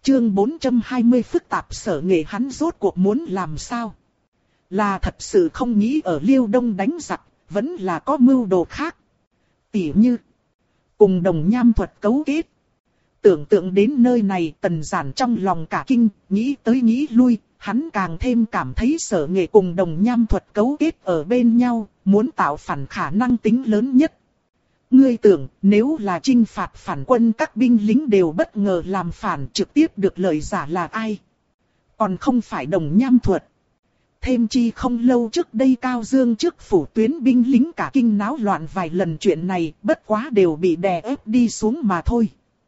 Chương 420 phức tạp Sở Nghệ hắn rốt cuộc muốn làm sao? Là thật sự không nghĩ ở Liêu Đông đánh giặc, vẫn là có mưu đồ khác. Tỉ như cùng Đồng Nham Thuật cấu kết. Tưởng tượng đến nơi này, Tần Giản trong lòng cả kinh, nghĩ tới nghĩ lui, hắn càng thêm cảm thấy Sở Nghệ cùng Đồng Nham Thuật cấu kết ở bên nhau, muốn tạo phản khả năng tính lớn nhất. Ngươi tưởng, nếu là chinh phạt phản quân các binh lính đều bất ngờ làm phản, trực tiếp được lợi giả là ai? Còn không phải Đồng Nham Thuật. Thêm chi không lâu trước đây Cao Dương trước phủ tuyến binh lính cả kinh náo loạn vài lần, chuyện này bất quá đều bị đè ép đi xuống mà thôi.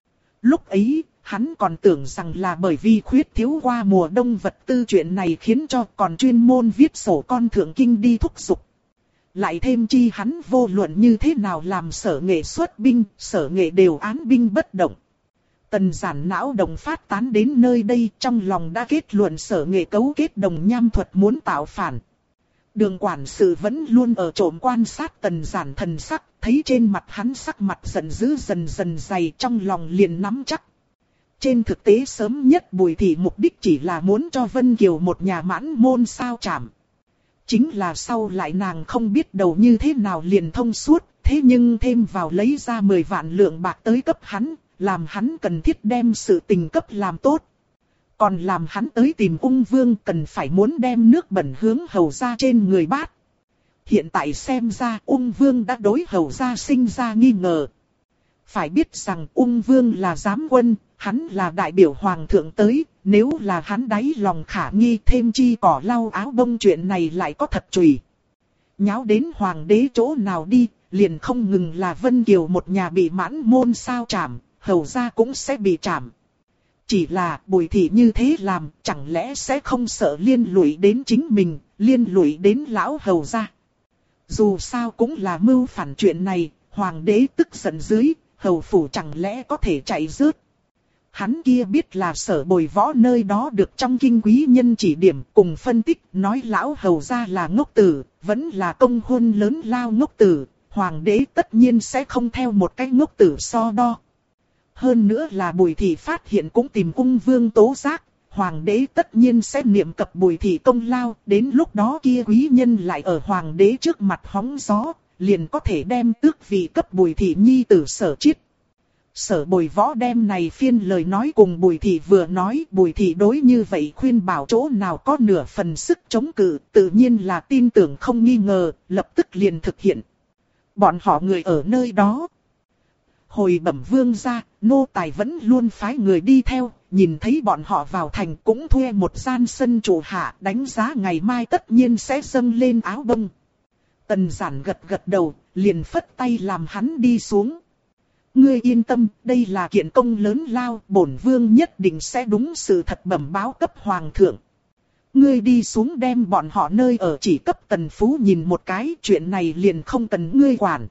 Lúc ấy, hắn còn tưởng rằng là bởi vì khuyết thiếu qua mùa đông vật tư chuyện này khiến cho còn chuyên môn viết sổ con thượng kinh đi thúc giục. Lại thêm chi hắn vô luận như thế nào làm Sở Nghệ xuất binh, Sở Nghệ đều án binh bất động. Tần Giản não động phát tán đến nơi đây, trong lòng đã kết luận Sở Nghệ cấu kết Đồng Nham Thuật muốn tạo phản. Đường quản sự vẫn luôn ở trộm quan sát Tần Giản thần sắc, thấy trên mặt hắn sắc mặt giận dữ dần dần dày, trong lòng liền nắm chắc. Trên thực tế sớm nhất Bùi Thị mục đích chỉ là muốn cho Vân Kiều một nhà mãn môn sao chảm. Chính là sau lại nàng không biết đầu như thế nào liền thông suốt, thế nhưng thêm vào lấy ra 10 vạn lượng bạc tới cấp hắn, làm hắn cần thiết đem sự tình cấp làm tốt. Còn làm hắn tới tìm Ung Vương cần phải muốn đem nước bẩn hướng Hầu gia trên người bát. Hiện tại xem ra Ung Vương đã đối Hầu gia sinh ra nghi ngờ. Phải biết rằng Ung Vương là giám quân, hắn là đại biểu hoàng thượng tới, nếu là hắn đáy lòng khả nghi thêm chi cỏ lau áo bông chuyện này lại có thật chùy. Nháo đến hoàng đế chỗ nào đi, liền không ngừng là Vân Kiều một nhà bị mãn môn sao chảm, Hầu gia cũng sẽ bị chảm. Chỉ là Bùi Thị như thế làm, chẳng lẽ sẽ không sợ liên lụy đến chính mình, liên lụy đến lão Hầu gia. Dù sao cũng là mưu phản chuyện này, hoàng đế tức giận dưới, Hầu phủ chẳng lẽ có thể chạy rớt. Hắn kia biết là Sở Bồi Võ nơi đó được trong kinh quý nhân chỉ điểm cùng phân tích, nói lão Hầu gia là ngốc tử, vẫn là công hôn lớn lao ngốc tử, hoàng đế tất nhiên sẽ không theo một cái ngốc tử so đo. Hơn nữa là Bùi Thị phát hiện cũng tìm Ung Vương tố giác, hoàng đế tất nhiên sẽ niệm cập Bùi Thị công lao, đến lúc đó kia quý nhân lại ở hoàng đế trước mặt hóng gió, liền có thể đem tước vị cấp Bùi Thị nhi tử Sở Chiết. Sở Bồi Võ đem này phiên lời nói cùng Bùi Thị vừa nói, Bùi Thị đối như vậy khuyên bảo chỗ nào có nửa phần sức chống cự, tự nhiên là tin tưởng không nghi ngờ, lập tức liền thực hiện. Bọn họ người ở nơi đó. Hồi bẩm vương gia, nô tài vẫn luôn phái người đi theo, nhìn thấy bọn họ vào thành cũng thuê một gian sân chủ hạ, đánh giá ngày mai tất nhiên sẽ dâng lên áo bông. Tần Giản gật gật đầu, liền phất tay làm hắn đi xuống. Ngươi yên tâm, đây là kiện công lớn lao, bổn vương nhất định sẽ đúng sự thật bẩm báo cấp hoàng thượng. Ngươi đi xuống đem bọn họ nơi ở chỉ cấp Tần Phú nhìn một cái, chuyện này liền không cần ngươi quản.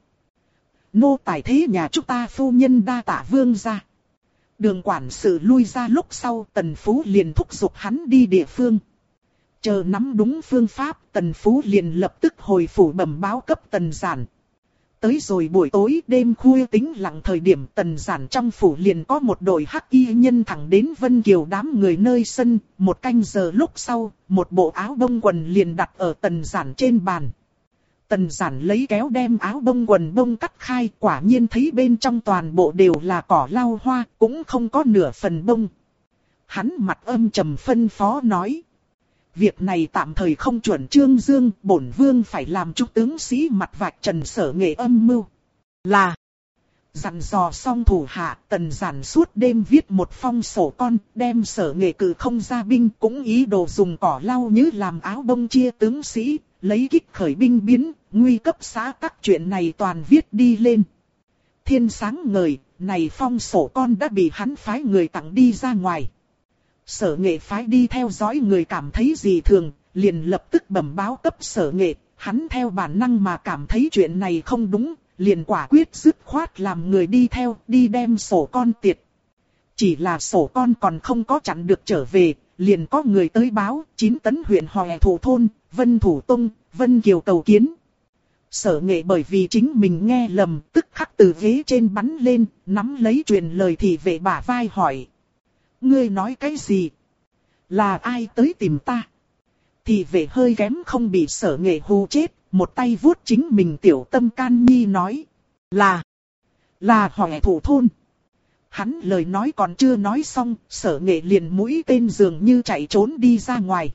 Nô tài thế nhà chúng ta phu nhân đa tạ vương gia. Đường quản sự lui ra lúc sau, Tần Phú liền thúc giục hắn đi địa phương. Chờ nắm đúng phương pháp, Tần Phú liền lập tức hồi phủ bẩm báo cấp Tần Giản. Tới rồi buổi tối đêm khuya tĩnh lặng thời điểm, Tần Giản trong phủ liền có một đội hắc y nhân thẳng đến Vân Kiều đám người nơi sân. Một canh giờ lúc sau, một bộ áo bông quần liền đặt ở Tần Giản trên bàn. Tần Giản lấy kéo đem áo bông quần bông cắt khai, quả nhiên thấy bên trong toàn bộ đều là cỏ lau hoa, cũng không có nửa phần bông. Hắn mặt âm trầm phân phó nói: việc này tạm thời không chuẩn Trương Dương, bổn vương phải làm trung tướng sĩ mặt vạch trần Sở Nghệ âm mưu. Là dặn dò xong thủ hạ, Tần Giản suốt đêm viết một phong sổ con, đem Sở Nghệ cử không ra binh, cũng ý đồ dùng cỏ lau như làm áo bông chia tướng sĩ, lấy kích khởi binh biến, nguy cấp xã tắc chuyện này toàn viết đi lên. Thiên sáng ngời, này phong sổ con đã bị hắn phái người tặng đi ra ngoài. Sở Nghệ phái đi theo dõi người cảm thấy gì thường, liền lập tức bẩm báo cấp Sở Nghệ, hắn theo bản năng mà cảm thấy chuyện này không đúng, liền quả quyết dứt khoát làm người đi theo, đi đem sổ con tiệt. Chỉ là sổ con còn không có chặn được trở về, liền có người tới báo, 9 tấn huyện Hòe Thủ Thôn, Vân Thủ Tông, Vân Kiều cầu kiến. Sở Nghệ bởi vì chính mình nghe lầm, tức khắc từ ghế trên bắn lên, nắm lấy truyền lời thị vệ bả vai hỏi: Ngươi nói cái gì? Là ai tới tìm ta? Thị vệ hơi kém không bị Sở Nghệ hù chết, một tay vuốt chính mình tiểu tâm can nhi nói. Là Hoè Thủ thôn. Hắn lời nói còn chưa nói xong, Sở Nghệ liền mũi tên dường như chạy trốn đi ra ngoài.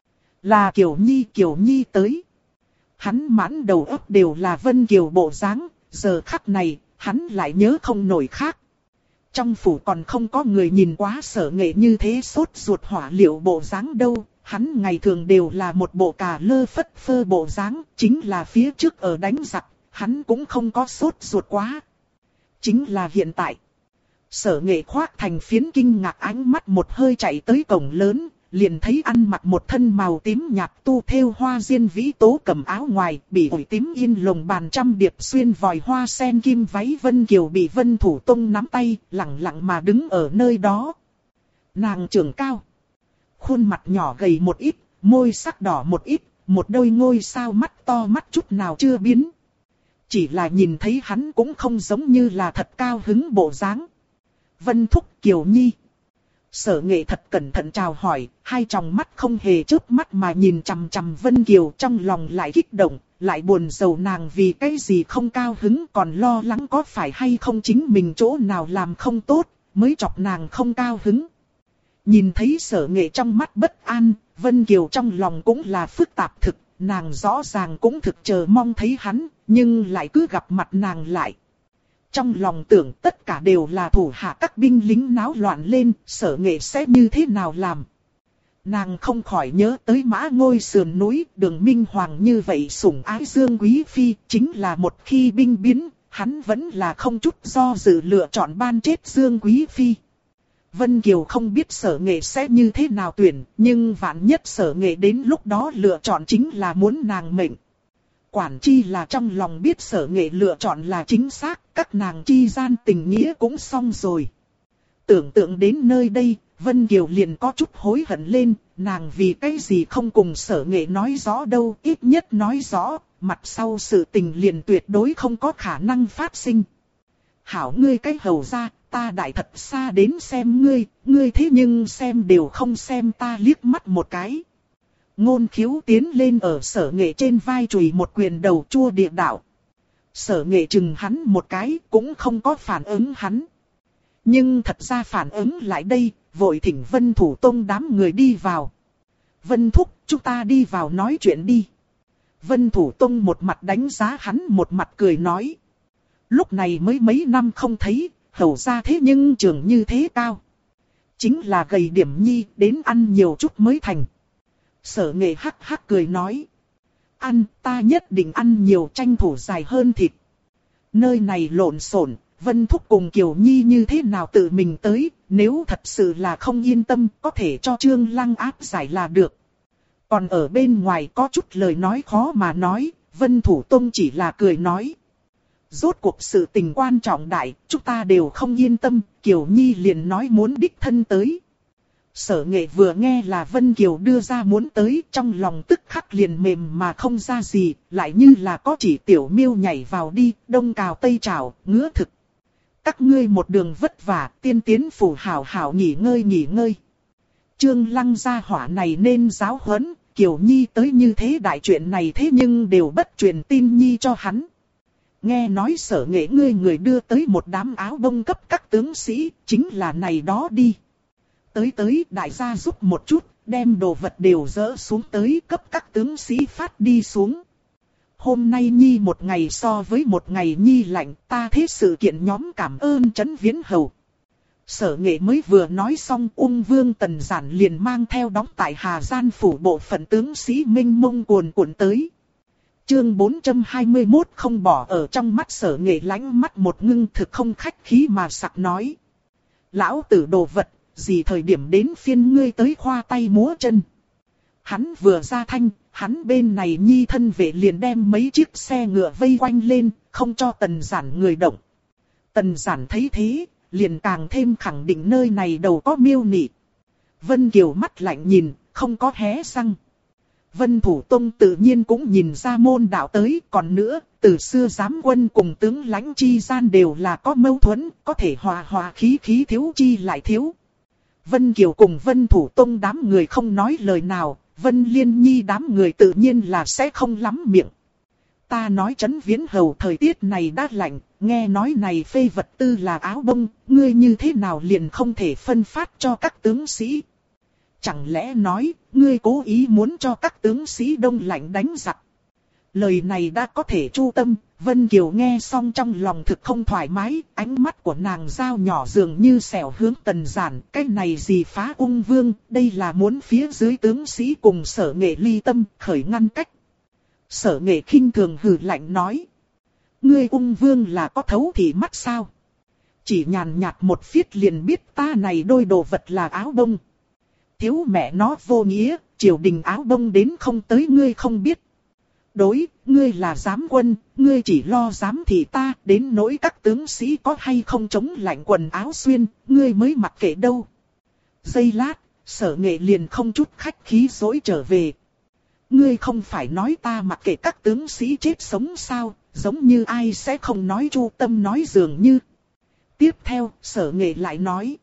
Là Kiều Nhi tới. Hắn mãn đầu óc đều là Vân Kiều bộ dáng, giờ khắc này, hắn lại nhớ không nổi khác. Trong phủ còn không có người nhìn quá Sở Nghệ như thế sốt ruột hỏa liệu bộ dáng đâu. Hắn ngày thường đều là một bộ cà lơ phất phơ bộ dáng, chính là phía trước ở đánh giặc, hắn cũng không có sốt ruột quá. Chính là hiện tại. Sở Nghệ khoác thành phiến kinh ngạc ánh mắt một hơi chạy tới cổng lớn, liền thấy ăn mặc một thân màu tím nhạt tu thêu hoa diên vĩ tố cầm áo ngoài, bị ủi tím yên lồng bàn trăm điệp xuyên vòi hoa sen kim váy Vân Kiều bị Vân Thủ Tông nắm tay, lặng lặng mà đứng ở nơi đó. Nàng trưởng cao, khuôn mặt nhỏ gầy một ít, môi sắc đỏ một ít, một đôi ngôi sao mắt to mắt chút nào chưa biến. Chỉ là nhìn thấy hắn cũng không giống như là thật cao hứng bộ dáng. Vân thúc Kiều Nhi. Sở Nghệ thật cẩn thận chào hỏi, hai tròng mắt không hề chớp mắt mà nhìn chằm chằm Vân Kiều, trong lòng lại kích động, lại buồn rầu nàng vì cái gì không cao hứng, còn lo lắng có phải hay không chính mình chỗ nào làm không tốt, mới chọc nàng không cao hứng. Nhìn thấy Sở Nghệ trong mắt bất an, Vân Kiều trong lòng cũng là phức tạp thực, nàng rõ ràng cũng thực chờ mong thấy hắn, nhưng lại cứ gặp mặt nàng lại. Trong lòng tưởng tất cả đều là thủ hạ các binh lính náo loạn lên, Sở Nghệ sẽ như thế nào làm. Nàng không khỏi nhớ tới Mã Ngôi sườn núi, Đường Minh Hoàng như vậy sủng ái Dương Quý Phi, chính là một khi binh biến, hắn vẫn là không chút do dự lựa chọn ban chết Dương Quý Phi. Vân Kiều không biết Sở Nghệ sẽ như thế nào tuyển, nhưng vạn nhất Sở Nghệ đến lúc đó lựa chọn chính là muốn nàng mệnh. Quản chi là trong lòng biết Sở Nghệ lựa chọn là chính xác, các nàng chi gian tình nghĩa cũng xong rồi. Tưởng tượng đến nơi đây, Vân Kiều liền có chút hối hận lên, nàng vì cái gì không cùng Sở Nghệ nói rõ đâu, ít nhất nói rõ, mặt sau sự tình liền tuyệt đối không có khả năng phát sinh. Hảo ngươi cái hầu ra, ta đại thật xa đến xem ngươi thế nhưng xem đều không xem ta liếc mắt một cái. Ngôn Khiếu tiến lên ở Sở Nghệ trên vai chùi một quyền đầu chua địa đạo. Sở Nghệ chừng hắn một cái cũng không có phản ứng hắn. Nhưng thật ra phản ứng lại đây, vội thỉnh Vân Thủ Tông đám người đi vào. Vân thúc, chúng ta đi vào nói chuyện đi. Vân Thủ Tông một mặt đánh giá hắn một mặt cười nói. Lúc này mới mấy năm không thấy, hầu ra thế nhưng trưởng như thế cao. Chính là gầy điểm nhi, đến ăn nhiều chút mới thành. Sở Nghệ hắc hắc cười nói. Ăn, ta nhất định ăn nhiều, tranh thủ dài hơn thịt. Nơi này lộn xộn, Vân thúc cùng Kiều Nhi như thế nào tự mình tới, nếu thật sự là không yên tâm, có thể cho Trương Lăng áp giải là được. Còn ở bên ngoài có chút lời nói khó mà nói, Vân Thủ Tông chỉ là cười nói. Rốt cuộc sự tình quan trọng đại, chúng ta đều không yên tâm, Kiều Nhi liền nói muốn đích thân tới. Sở Nghệ vừa nghe là Vân Kiều đưa ra muốn tới, trong lòng tức khắc liền mềm mà không ra gì, lại như là có chỉ tiểu miêu nhảy vào đi, đông cào tây trào, ngứa thực. Các ngươi một đường vất vả, tiên tiến phủ hảo hảo nghỉ ngơi. Trương Lăng gia hỏa này nên giáo huấn, Kiều Nhi tới như thế đại chuyện này thế nhưng đều bất truyền tin nhi cho hắn. Nghe nói Sở Nghệ ngươi người đưa tới một đám áo bông cấp các tướng sĩ, chính là này đó đi. Tới đại gia giúp một chút, đem đồ vật đều dỡ xuống tới cấp các tướng sĩ phát đi xuống. Hôm nay Nhi một ngày so với một ngày Nhi lạnh, ta thế sự kiện nhóm cảm ơn Trấn Viễn Hầu. Sở Nghệ mới vừa nói xong, Ung Vương Tần Giản liền mang theo đóng tại Hà Gian phủ bộ phận tướng sĩ minh mông cuồn cuộn tới. Chương 421 không bỏ ở trong mắt Sở Nghệ lánh mắt một ngưng thực không khách khí mà sặc nói. Lão tử đồ vật, gì thời điểm đến phiên ngươi tới khoa tay múa chân. Hắn vừa ra thanh, hắn bên này Nhi thân vệ liền đem mấy chiếc xe ngựa vây quanh lên, không cho Tần Giản người động. Tần Giản thấy thế, liền càng thêm khẳng định nơi này đầu có miêu nị. Vân Kiều mắt lạnh nhìn, không có hé răng. Vân Thủ Tông tự nhiên cũng nhìn ra môn đạo tới, còn nữa, từ xưa giám quân cùng tướng lãnh chi gian đều là có mâu thuẫn, có thể hòa khí thiếu chi lại thiếu. Vân Kiều cùng Vân Thủ Tông đám người không nói lời nào, Vân Liên Nhi đám người tự nhiên là sẽ không lắm miệng. Ta nói Trấn Viễn Hầu thời tiết này đã lạnh, nghe nói này phê vật tư là áo bông, ngươi như thế nào liền không thể phân phát cho các tướng sĩ? Chẳng lẽ nói, ngươi cố ý muốn cho các tướng sĩ đông lạnh đánh giặc? Lời này đã có thể chu tâm, Vân Kiều nghe xong trong lòng thực không thoải mái, ánh mắt của nàng dao nhỏ dường như xẻo hướng Tần Giản, cái này gì phá ung vương, đây là muốn phía dưới tướng sĩ cùng Sở Nghệ ly tâm, khởi ngăn cách. Sở Nghệ khinh thường hừ lạnh nói, ngươi ung vương là có thấu thị mắt sao? Chỉ nhàn nhạt một phiết liền biết ta này đôi đồ vật là áo bông. Thiếu mẹ nó vô nghĩa, triều đình áo bông đến không tới ngươi không biết. Đối, ngươi là giám quân, ngươi chỉ lo giám thị ta, đến nỗi các tướng sĩ có hay không chống lạnh quần áo xuyên, ngươi mới mặc kệ đâu. Giây lát, Sở Nghệ liền không chút khách khí dỗi trở về. Ngươi không phải nói ta mặc kệ các tướng sĩ chết sống sao, giống như ai sẽ không nói chu tâm nói dường như. Tiếp theo, Sở Nghệ lại nói.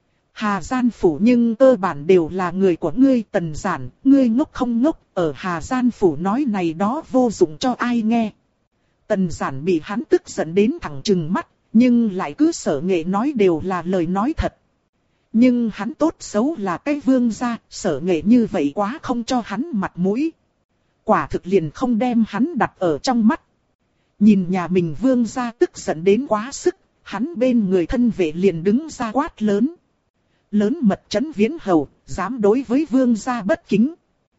Hà Gian Phủ nhưng cơ bản đều là người của ngươi Tần Giản, ngươi ngốc không ngốc, ở Hà Gian Phủ nói này đó vô dụng cho ai nghe. Tần Giản bị hắn tức giận đến thẳng trừng mắt, nhưng lại cứ Sở Nghệ nói đều là lời nói thật. Nhưng hắn tốt xấu là cái vương gia, Sở Nghệ như vậy quá không cho hắn mặt mũi. Quả thực liền không đem hắn đặt ở trong mắt. Nhìn nhà mình vương gia tức giận đến quá sức, hắn bên người thân vệ liền đứng ra quát lớn. Lớn mật Trấn Viễn Hầu, dám đối với vương gia bất kính.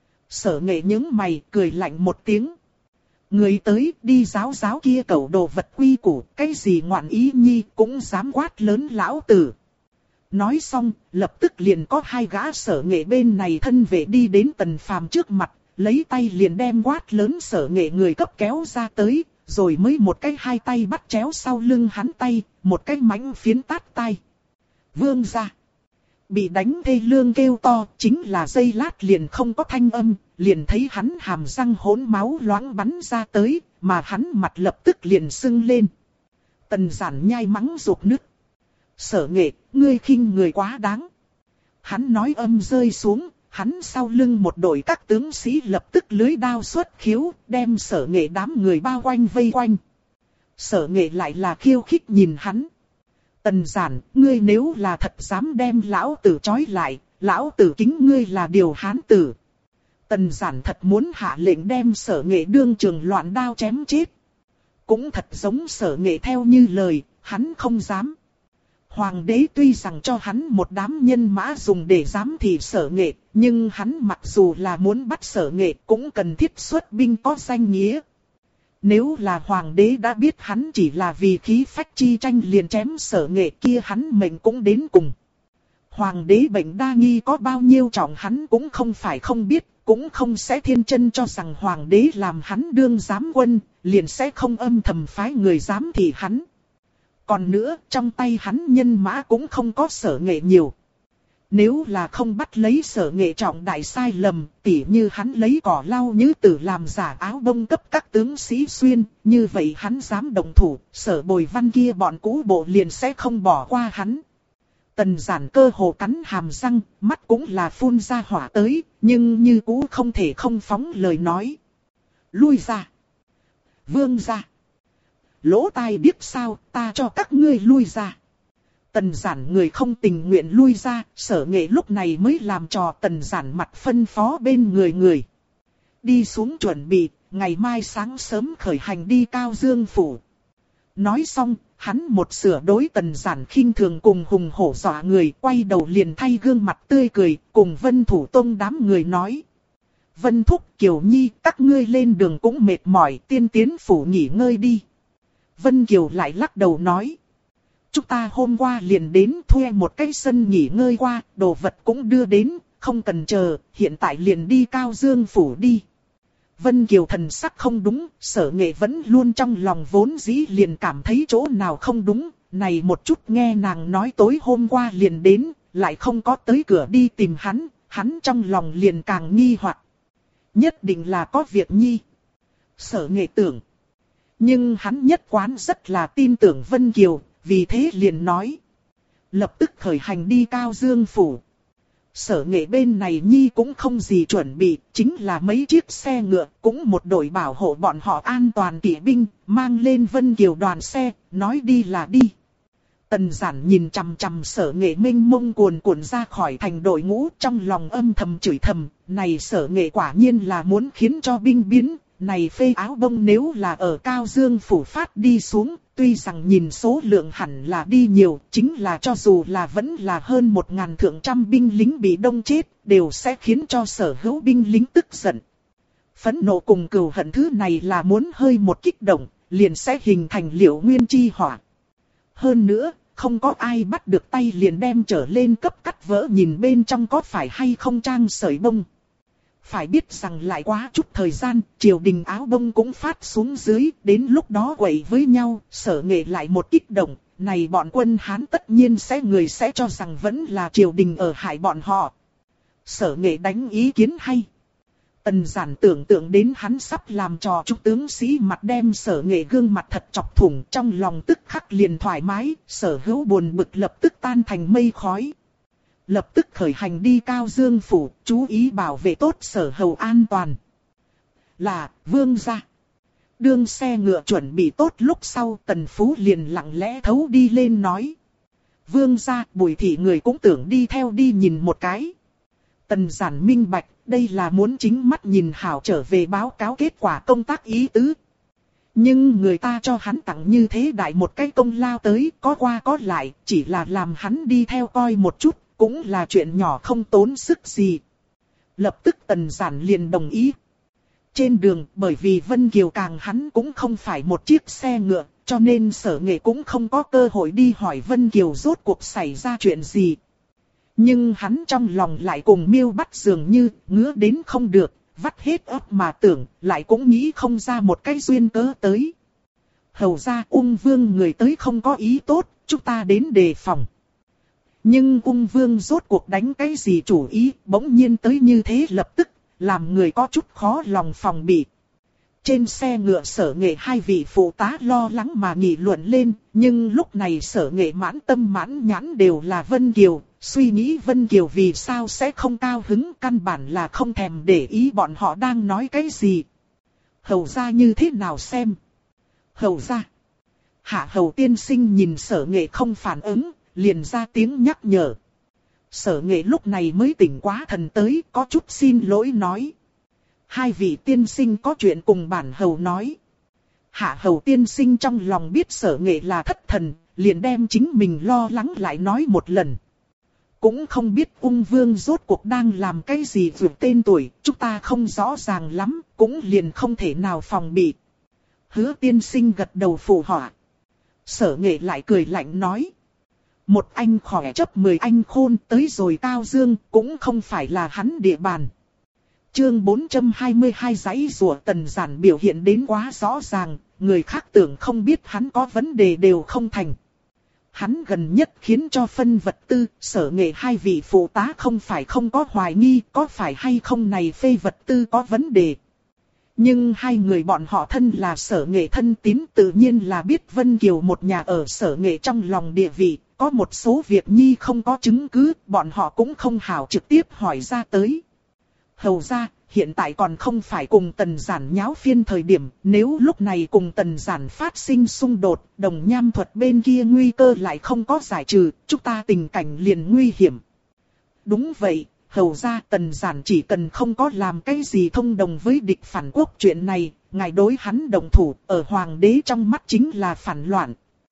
Sở Nghệ nhướng mày, cười lạnh một tiếng. Người tới đi giáo giáo kia cẩu đồ vật quy củ, cái gì ngoạn ý nhi cũng dám quát lớn lão tử. Nói xong, lập tức liền có hai gã Sở Nghệ bên này thân vệ đi đến Tần Phàm trước mặt, lấy tay liền đem quát lớn Sở Nghệ người cấp kéo ra tới, rồi mới một cái hai tay bắt chéo sau lưng hắn tay, một cái mãnh phiến tát tay. Vương gia. Bị đánh thê lương kêu to, chính là giây lát liền không có thanh âm, liền thấy hắn hàm răng hỗn máu loãng bắn ra tới, mà hắn mặt lập tức liền sưng lên. Tần Giản nhai mắng rụt nứt. Sở Nghệ, ngươi khinh người quá đáng. Hắn nói âm rơi xuống, hắn sau lưng một đội các tướng sĩ lập tức lưới đao xuất khiếu, đem Sở Nghệ đám người bao quanh vây quanh. Sở Nghệ lại là khiêu khích nhìn hắn. Tần Giản, ngươi nếu là thật dám đem lão tử trói lại, lão tử kính ngươi là điều hán tử. Tần Giản thật muốn hạ lệnh đem Sở Nghệ đương trường loạn đao chém chết. Cũng thật giống Sở Nghệ theo như lời, hắn không dám. Hoàng đế tuy rằng cho hắn một đám nhân mã dùng để giám thị Sở Nghệ, nhưng hắn mặc dù là muốn bắt Sở Nghệ cũng cần thiết xuất binh có danh nghĩa. Nếu là hoàng đế đã biết hắn chỉ là vì khí phách chi tranh liền chém Sở Nghệ kia hắn mệnh cũng đến cùng. Hoàng đế bệnh đa nghi có bao nhiêu trọng hắn cũng không phải không biết, cũng không sẽ thiên chân cho rằng hoàng đế làm hắn đương giám quân, liền sẽ không âm thầm phái người giám thị hắn. Còn nữa, trong tay hắn nhân mã cũng không có Sở Nghệ nhiều. Nếu là không bắt lấy Sở Nghệ trọng đại sai lầm, tỉ như hắn lấy cỏ lau như tử làm giả áo bông cấp các tướng sĩ xuyên, như vậy hắn dám động thủ, Sở Bồi Văn kia bọn cũ bộ liền sẽ không bỏ qua hắn. Tần Giản cơ hồ cắn hàm răng, mắt cũng là phun ra hỏa tới, nhưng như cũ không thể không phóng lời nói. Lui ra. Vương ra. Lỗ tai điếc sao, ta cho các ngươi lui ra. Tần Giản người không tình nguyện lui ra, Sở Nghệ lúc này mới làm trò Tần Giản mặt phân phó bên người. Đi xuống chuẩn bị, ngày mai sáng sớm khởi hành đi Cao Dương Phủ. Nói xong, hắn một sửa đối Tần Giản khinh thường cùng hùng hổ dọa người, quay đầu liền thay gương mặt tươi cười, cùng Vân Thủ Tông đám người nói. Vân Thúc, Kiều Nhi, các ngươi lên đường cũng mệt mỏi, tiên tiến phủ nghỉ ngơi đi. Vân Kiều lại lắc đầu nói. Chúng ta hôm qua liền đến thuê một cái sân nghỉ ngơi qua, đồ vật cũng đưa đến, không cần chờ, hiện tại liền đi Cao Dương Phủ đi. Vân Kiều thần sắc không đúng, Sở Nghệ vẫn luôn trong lòng vốn dĩ liền cảm thấy chỗ nào không đúng, này một chút nghe nàng nói tối hôm qua liền đến, lại không có tới cửa đi tìm hắn trong lòng liền càng nghi hoặc. Nhất định là có việc nhi. Sở Nghệ tưởng. Nhưng hắn nhất quán rất là tin tưởng Vân Kiều, vì thế liền nói. Lập tức khởi hành đi Cao Dương Phủ. Sở Nghệ bên này nhi cũng không gì chuẩn bị, chính là mấy chiếc xe ngựa, cũng một đội bảo hộ bọn họ an toàn kỵ binh, mang lên Vân Kiều đoàn xe, nói đi là đi. Tần Giản nhìn chằm chằm Sở Nghệ mênh mông cuồn cuộn ra khỏi thành đội ngũ, trong lòng âm thầm chửi thầm, này Sở Nghệ quả nhiên là muốn khiến cho binh biến, này phê áo bông nếu là ở Cao Dương phủ phát đi xuống, tuy rằng nhìn số lượng hẳn là đi nhiều, chính là cho dù là vẫn là hơn 1.000 thượng trăm binh lính bị đông chết, đều sẽ khiến cho sở hữu binh lính tức giận. Phẫn nộ cùng cừu hận thứ này là muốn hơi một kích động, liền sẽ hình thành Liễu Nguyên chi hỏa. Hơn nữa, không có ai bắt được tay liền đem trở lên cấp cắt vỡ nhìn bên trong có phải hay không trang sợi bông. Phải biết rằng lại quá chút thời gian, triều đình áo bông cũng phát xuống dưới, đến lúc đó quậy với nhau, Sở Nghệ lại một kích động, này bọn quân Hán tất nhiên người sẽ cho rằng vẫn là triều đình ở hại bọn họ. Sở Nghệ đánh ý kiến hay. Tần Giản tưởng tượng đến hắn sắp làm trò trung tướng sĩ mặt đem Sở Nghệ gương mặt thật chọc thủng, trong lòng tức khắc liền thoải mái, sở hữu buồn bực lập tức tan thành mây khói. Lập tức khởi hành đi Cao Dương phủ, chú ý bảo vệ tốt Sở Hầu an toàn. Là, vương gia. Đương xe ngựa chuẩn bị tốt lúc sau, Tần Phú liền lặng lẽ thấu đi lên nói. Vương gia, Bùi thị người cũng tưởng đi theo đi nhìn một cái. Tần Giản minh bạch, đây là muốn chính mắt nhìn hảo trở về báo cáo kết quả công tác ý tứ. Nhưng người ta cho hắn tặng như thế đại một cái công lao tới, có qua có lại, chỉ là làm hắn đi theo coi một chút, cũng là chuyện nhỏ không tốn sức gì. Lập tức Tần Giản liền đồng ý. Trên đường, bởi vì Vân Kiều càng hắn cũng không phải một chiếc xe ngựa, cho nên Sở Nghệ cũng không có cơ hội đi hỏi Vân Kiều rốt cuộc xảy ra chuyện gì. Nhưng hắn trong lòng lại cùng Miêu Bắt dường như, ngứa đến không được, vắt hết óc mà tưởng, lại cũng nghĩ không ra một cái duyên cớ tới. Hầu ra Ung Vương người tới không có ý tốt, chúng ta đến đề phòng. Nhưng Ung Vương rốt cuộc đánh cái gì chủ ý, bỗng nhiên tới như thế lập tức, làm người có chút khó lòng phòng bị. Trên xe ngựa Sở Nghệ hai vị phụ tá lo lắng mà nghị luận lên, nhưng lúc này Sở Nghệ mãn tâm mãn nhãn đều là Vân Kiều, suy nghĩ Vân Kiều vì sao sẽ không cao hứng, căn bản là không thèm để ý bọn họ đang nói cái gì. Hầu ra như thế nào xem? Hầu ra. Hạ hầu tiên sinh nhìn Sở Nghệ không phản ứng, liền ra tiếng nhắc nhở. Sở Nghệ lúc này mới tỉnh quá thần tới, có chút xin lỗi nói. Hai vị tiên sinh có chuyện cùng bản hầu nói. Hạ hầu tiên sinh trong lòng biết Sở Nghệ là thất thần, liền đem chính mình lo lắng lại nói một lần. Cũng không biết Ung Vương rốt cuộc đang làm cái gì vượt tên tuổi, chúng ta không rõ ràng lắm, cũng liền không thể nào phòng bị. Hứa tiên sinh gật đầu phụ họa. Sở Nghệ lại cười lạnh nói. Một anh khỏe chấp 10 anh khôn tới rồi Cao Dương, cũng không phải là hắn địa bàn. Chương 422 giấy rùa Tần Giản biểu hiện đến quá rõ ràng, người khác tưởng không biết hắn có vấn đề đều không thành. Hắn gần nhất khiến cho phân vật tư, Sở Nghệ hai vị phụ tá không phải không có hoài nghi, có phải hay không này phê vật tư có vấn đề. Nhưng hai người bọn họ thân là Sở Nghệ thân tín tự nhiên là biết Vân Kiều một nhà ở Sở Nghệ trong lòng địa vị, có một số việc nhi không có chứng cứ, bọn họ cũng không hảo trực tiếp hỏi ra tới. Hầu ra, hiện tại còn không phải cùng Tần Giản nháo phiên thời điểm, nếu lúc này cùng Tần Giản phát sinh xung đột, Đồng Nham Thuật bên kia nguy cơ lại không có giải trừ, chúng ta tình cảnh liền nguy hiểm. Đúng vậy, hầu ra Tần Giản chỉ cần không có làm cái gì thông đồng với địch phản quốc chuyện này, ngài đối hắn đồng thủ, ở hoàng đế trong mắt chính là phản loạn.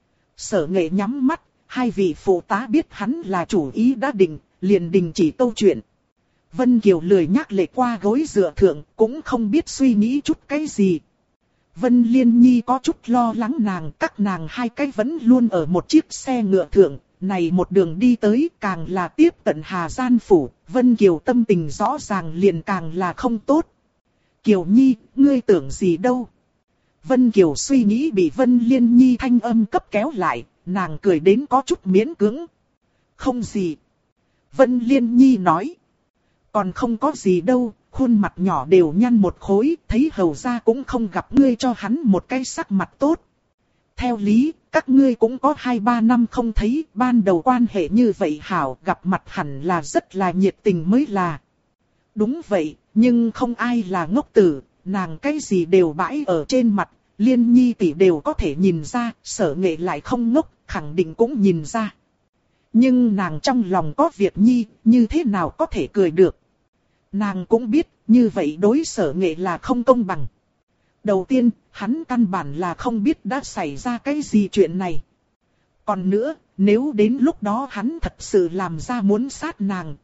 Sở Nghệ nhắm mắt, hai vị phụ tá biết hắn là chủ ý đã định, liền đình chỉ câu chuyện. Vân Kiều lười nhác lệ qua gối dựa thượng, cũng không biết suy nghĩ chút cái gì. Vân Liên Nhi có chút lo lắng nàng, các nàng hai cái vẫn luôn ở một chiếc xe ngựa thượng, này một đường đi tới càng là tiếp cận Hà Gian Phủ, Vân Kiều tâm tình rõ ràng liền càng là không tốt. Kiều Nhi, ngươi tưởng gì đâu? Vân Kiều suy nghĩ bị Vân Liên Nhi thanh âm cấp kéo lại, nàng cười đến có chút miễn cưỡng. Không gì. Vân Liên Nhi nói. Còn không có gì đâu, khuôn mặt nhỏ đều nhăn một khối, thấy hầu ra cũng không gặp ngươi cho hắn một cái sắc mặt tốt. Theo lý, các ngươi cũng có 2-3 năm không thấy, ban đầu quan hệ như vậy hảo, gặp mặt hẳn là rất là nhiệt tình mới là. Đúng vậy, nhưng không ai là ngốc tử, nàng cái gì đều bãi ở trên mặt, Liên Nhi tỷ đều có thể nhìn ra, Sở Nghệ lại không ngốc, khẳng định cũng nhìn ra. Nhưng nàng trong lòng có việc Nhi, như thế nào có thể cười được. Nàng cũng biết, như vậy đối Sở Nghệ là không công bằng. Đầu tiên, hắn căn bản là không biết đã xảy ra cái gì chuyện này. Còn nữa, nếu đến lúc đó hắn thật sự làm ra muốn sát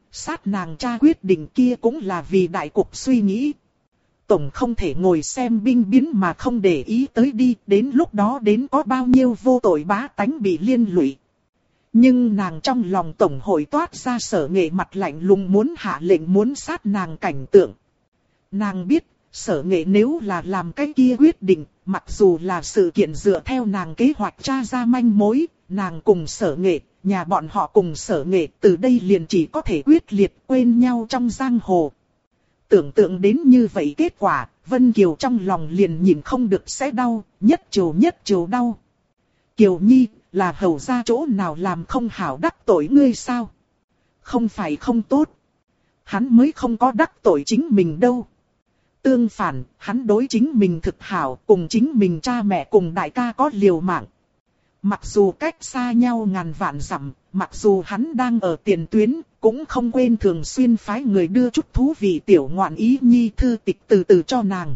nàng cha quyết định kia cũng là vì đại cục suy nghĩ. Tổng không thể ngồi xem binh biến mà không để ý tới đi, đến lúc đó đến có bao nhiêu vô tội bá tánh bị liên lụy. Nhưng nàng trong lòng tổng hội toát ra Sở Nghệ mặt lạnh lùng muốn hạ lệnh muốn sát nàng cảnh tượng. Nàng biết, Sở Nghệ nếu là làm cái kia quyết định, mặc dù là sự kiện dựa theo nàng kế hoạch tra ra manh mối, nàng cùng Sở Nghệ, nhà bọn họ cùng Sở Nghệ từ đây liền chỉ có thể quyết liệt quên nhau trong giang hồ. Tưởng tượng đến như vậy kết quả, Vân Kiều trong lòng liền nhìn không được sẽ đau, nhất chiều đau. Kiều Nhi, là hầu ra chỗ nào làm không hảo đắc tội ngươi sao? Không phải không tốt. Hắn mới không có đắc tội chính mình đâu. Tương phản, hắn đối chính mình thực hảo, cùng chính mình cha mẹ cùng đại ca có liều mạng. Mặc dù cách xa nhau ngàn vạn dặm, mặc dù hắn đang ở tiền tuyến, cũng không quên thường xuyên phái người đưa chút thú vị tiểu ngoạn ý nhi thư tịch từ từ cho nàng.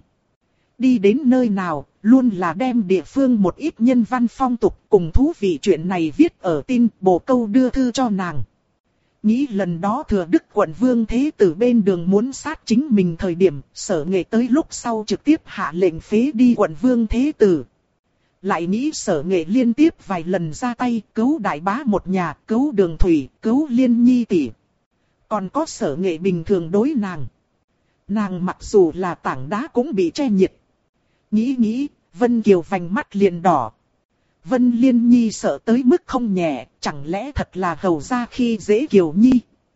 Đi đến nơi nào, luôn là đem địa phương một ít nhân văn phong tục cùng thú vị chuyện này viết ở tin bổ câu đưa thư cho nàng. Nghĩ lần đó Thừa Đức quận Vương Thế Tử bên đường muốn sát chính mình thời điểm, Sở Nghệ tới lúc sau trực tiếp hạ lệnh phế đi quận Vương Thế Tử. Lại nghĩ Sở Nghệ liên tiếp vài lần ra tay cứu đại bá một nhà, cứu Đường Thủy, cứu Liên Nhi tỷ. Còn có Sở Nghệ bình thường đối nàng. Nàng mặc dù là tảng đá cũng bị che nhiệt. Nghĩ, Vân Kiều vành mắt liền đỏ. Vân Liên Nhi sợ tới mức không nhẹ, chẳng lẽ thật là hầu ra khi dễ Kiều Nhi.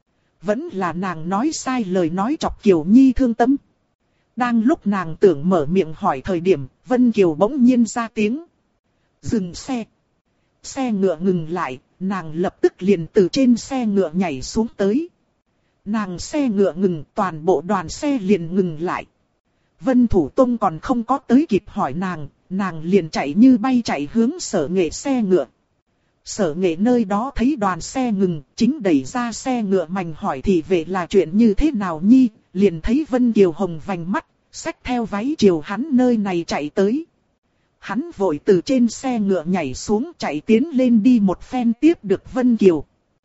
Vẫn là nàng nói sai lời nói chọc Kiều Nhi thương tâm. Đang lúc nàng tưởng mở miệng hỏi thời điểm, Vân Kiều bỗng nhiên ra tiếng. Dừng xe. Xe ngựa ngừng lại, nàng lập tức liền từ trên xe ngựa nhảy xuống tới. Nàng xe ngựa ngừng, toàn bộ đoàn xe liền ngừng lại. Vân Thủ Tông còn không có tới kịp hỏi nàng liền chạy như bay chạy hướng Sở Nghệ xe ngựa. Sở Nghệ nơi đó thấy đoàn xe ngừng, chính đẩy ra xe ngựa mành hỏi thì về là chuyện như thế nào Nhi, liền thấy Vân Kiều hồng vành mắt, xách theo váy chiều hắn nơi này chạy tới. Hắn vội từ trên xe ngựa nhảy xuống chạy tiến lên đi một phen tiếp được Vân Kiều.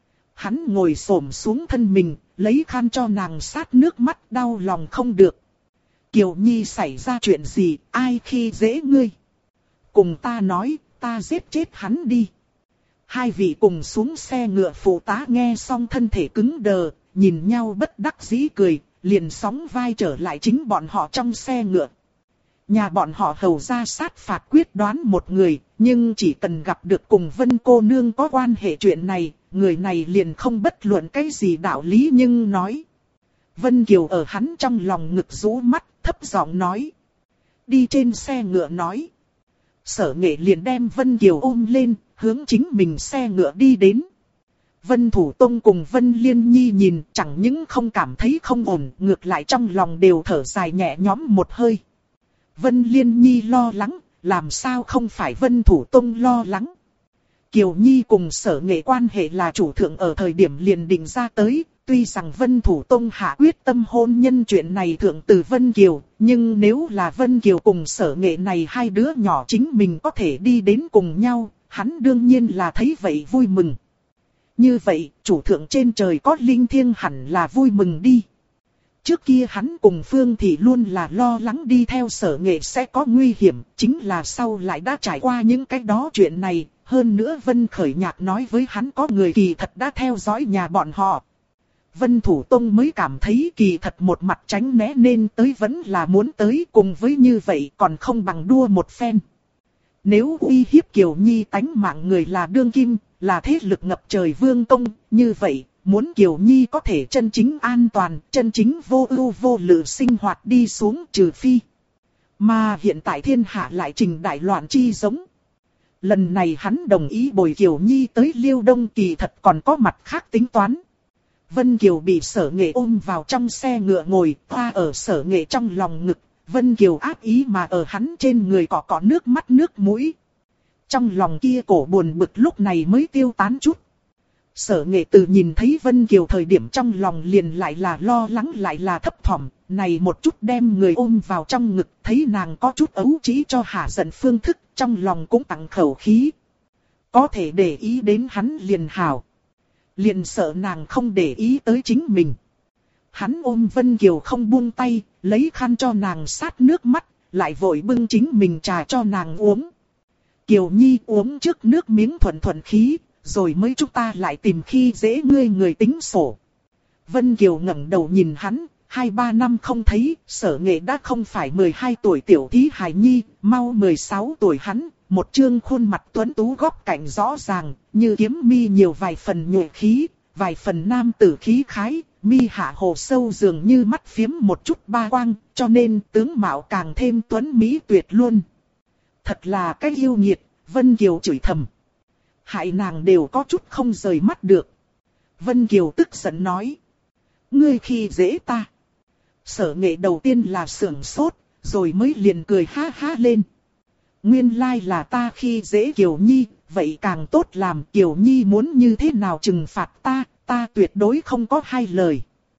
Hắn ngồi xổm xuống thân mình, lấy khăn cho nàng sát nước mắt đau lòng không được. Kiều Nhi xảy ra chuyện gì, ai khi dễ ngươi? Cùng ta nói, ta giết chết hắn đi. Hai vị cùng xuống xe ngựa phụ tá nghe xong thân thể cứng đờ, nhìn nhau bất đắc dĩ cười, liền sóng vai trở lại chính bọn họ trong xe ngựa. Nhà bọn họ hầu ra sát phạt quyết đoán một người, nhưng chỉ cần gặp được cùng Vân cô nương có quan hệ chuyện này, người này liền không bất luận cái gì đạo lý nhưng nói. Vân Kiều ở hắn trong lòng ngực rũ mắt, thấp giọng nói. Đi trên xe ngựa nói. Sở Nghệ liền đem Vân Kiều ôm lên, hướng chính mình xe ngựa đi đến. Vân Thủ Tông cùng Vân Liên Nhi nhìn chẳng những không cảm thấy không ổn, ngược lại trong lòng đều thở dài nhẹ nhõm một hơi. Vân Liên Nhi lo lắng, làm sao không phải Vân Thủ Tông lo lắng. Kiều Nhi cùng Sở Nghệ quan hệ là chủ thượng ở thời điểm liền định ra tới, tuy rằng Vân Thủ Tông hạ quyết tâm hôn nhân chuyện này thượng từ Vân Kiều, nhưng nếu là Vân Kiều cùng Sở Nghệ này hai đứa nhỏ chính mình có thể đi đến cùng nhau, hắn đương nhiên là thấy vậy vui mừng. Như vậy, chủ thượng trên trời có linh thiêng hẳn là vui mừng đi. Trước kia hắn cùng Phương Thị luôn là lo lắng đi theo Sở Nghệ sẽ có nguy hiểm, chính là sau lại đã trải qua những cái đó chuyện này, hơn nữa Vân Khởi Nhạc nói với hắn có người kỳ thật đã theo dõi nhà bọn họ. Vân Thủ Tông mới cảm thấy kỳ thật một mặt tránh né nên tới vẫn là muốn tới, cùng với như vậy còn không bằng đua một phen. Nếu uy hiếp Kiều Nhi tánh mạng người là đương kim, là thế lực ngập trời vương công, như vậy, muốn Kiều Nhi có thể chân chính an toàn, chân chính vô ưu vô lự sinh hoạt đi xuống trừ phi. Mà hiện tại thiên hạ lại trình đại loạn chi giống. Lần này hắn đồng ý bồi Kiều Nhi tới Liêu Đông kỳ thật còn có mặt khác tính toán. Vân Kiều bị Sở Nghệ ôm vào trong xe ngựa ngồi, hoa ở Sở Nghệ trong lòng ngực. Vân Kiều áp ý mà ở hắn trên người cọ cọ nước mắt nước mũi. Trong lòng kia cổ buồn bực lúc này mới tiêu tán chút. Sở Nghệ từ nhìn thấy Vân Kiều thời điểm trong lòng liền lại là lo lắng lại là thấp thỏm, này một chút đem người ôm vào trong ngực, thấy nàng có chút ấu trĩ cho hả giận phương thức, trong lòng cũng tặng khẩu khí. Có thể để ý đến hắn liền hảo. Liền sợ nàng không để ý tới chính mình. Hắn ôm Vân Kiều không buông tay, lấy khăn cho nàng sát nước mắt, lại vội bưng chính mình trà cho nàng uống. Kiều Nhi uống trước nước miếng thuận thuận khí, rồi mới chúng ta lại tìm khi dễ ngươi người tính sổ. Vân Kiều ngẩng đầu nhìn hắn, 2-3 năm không thấy, Sở Nghệ đã không phải 12 tuổi tiểu thí hài nhi, mau 16 tuổi hắn, một trương khuôn mặt tuấn tú góc cạnh rõ ràng, như kiếm mi nhiều vài phần nhuệ khí, vài phần nam tử khí khái, mi hạ hồ sâu dường như mắt phiếm một chút ba quang, cho nên tướng mạo càng thêm tuấn mỹ tuyệt luôn. Thật là cái yêu nghiệt, Vân Kiều chửi thầm. Hại nàng đều có chút không rời mắt được. Vân Kiều tức giận nói. Ngươi khi dễ ta. Sở Nghệ đầu tiên là sưởng sốt, rồi mới liền cười ha ha lên. Nguyên lai là ta khi dễ Kiều Nhi, vậy càng tốt làm. Kiều Nhi muốn như thế nào trừng phạt ta, ta tuyệt đối không có hai lời.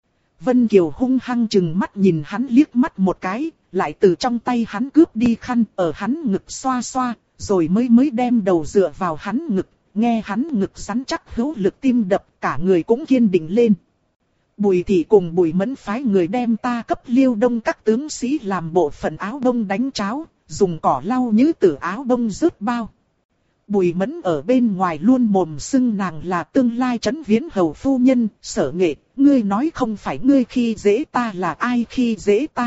Vân Kiều hung hăng trừng mắt nhìn hắn liếc mắt một cái, lại từ trong tay hắn cướp đi khăn ở hắn ngực xoa xoa, rồi mới đem đầu dựa vào hắn ngực, nghe hắn ngực rắn chắc hữu lực tim đập, cả người cũng kiên định lên. Bùi Thị cùng Bùi Mẫn phái người đem ta cấp Liêu Đông các tướng sĩ làm bộ phận áo đông đánh cháo, dùng cỏ lau như từ áo đông rớt bao. Bùi Mẫn ở bên ngoài luôn mồm xưng nàng là tương lai Trấn Viễn hầu phu nhân. Sở Nghệ, ngươi nói không phải ngươi khi dễ ta là ai khi dễ ta.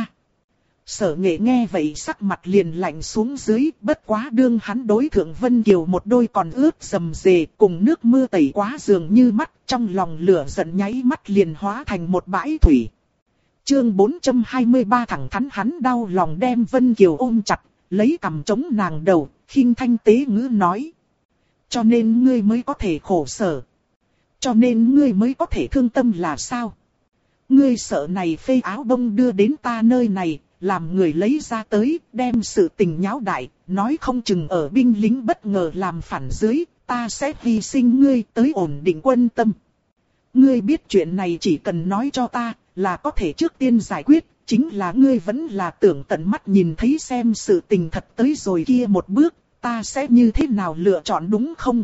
Sở Nghệ nghe vậy sắc mặt liền lạnh xuống dưới, bất quá đương hắn đối thượng Vân Kiều một đôi còn ướt rầm rề cùng nước mưa tẩy quá dường như mắt, trong lòng lửa giận nháy mắt liền hóa thành một bãi thủy. Chương 423 thẳng thắn hắn đau lòng đem Vân Kiều ôm chặt, lấy cằm chống nàng đầu, khinh thanh tế ngữ nói. Cho nên ngươi mới có thể khổ sở. Cho nên ngươi mới có thể thương tâm là sao? Ngươi sợ này phê áo đông đưa đến ta nơi này, làm người lấy ra tới, đem sự tình nháo đại, nói không chừng ở binh lính bất ngờ làm phản dưới, ta sẽ hy sinh ngươi tới ổn định quân tâm. Ngươi biết chuyện này chỉ cần nói cho ta, là có thể trước tiên giải quyết, chính là ngươi vẫn là tưởng tận mắt nhìn thấy xem sự tình thật tới rồi kia một bước, ta sẽ như thế nào lựa chọn đúng không?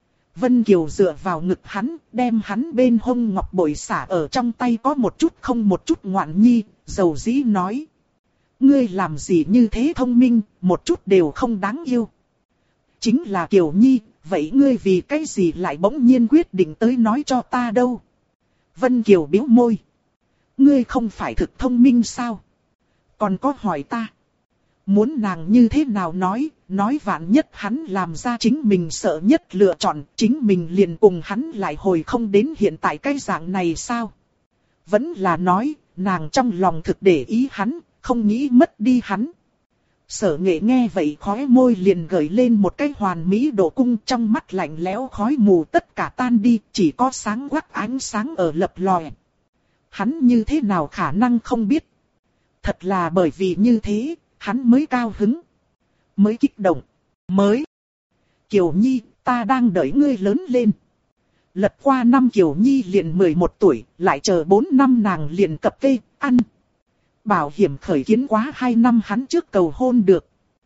Vân Kiều dựa vào ngực hắn, đem hắn bên hông ngọc bội xả ở trong tay có một chút không một chút ngoạn nhi, dầu dĩ nói. Ngươi làm gì như thế thông minh, một chút đều không đáng yêu. Chính là Kiều Nhi, vậy ngươi vì cái gì lại bỗng nhiên quyết định tới nói cho ta đâu? Vân Kiều bĩu môi. Ngươi không phải thực thông minh sao? Còn có hỏi ta. Muốn nàng như thế nào nói vạn nhất hắn làm ra chính mình sợ nhất lựa chọn, chính mình liền cùng hắn lại hồi không đến hiện tại cái dạng này sao? Vẫn là nói, nàng trong lòng thực để ý hắn, không nghĩ mất đi hắn. Sở Nghệ nghe vậy khóe môi liền gợi lên một cái hoàn mỹ độ cung, trong mắt lạnh lẽo khói mù tất cả tan đi, chỉ có sáng quắc ánh sáng ở lập lòe. Hắn như thế nào khả năng không biết? Thật là bởi vì như thế, hắn mới cao hứng, mới kích động, mới. Kiều Nhi, ta đang đợi ngươi lớn lên. Lật qua năm Kiều Nhi liền 11 tuổi, lại chờ 4 năm nàng liền cập kê, ăn. Bảo hiểm khởi kiến quá 2 năm hắn trước cầu hôn được.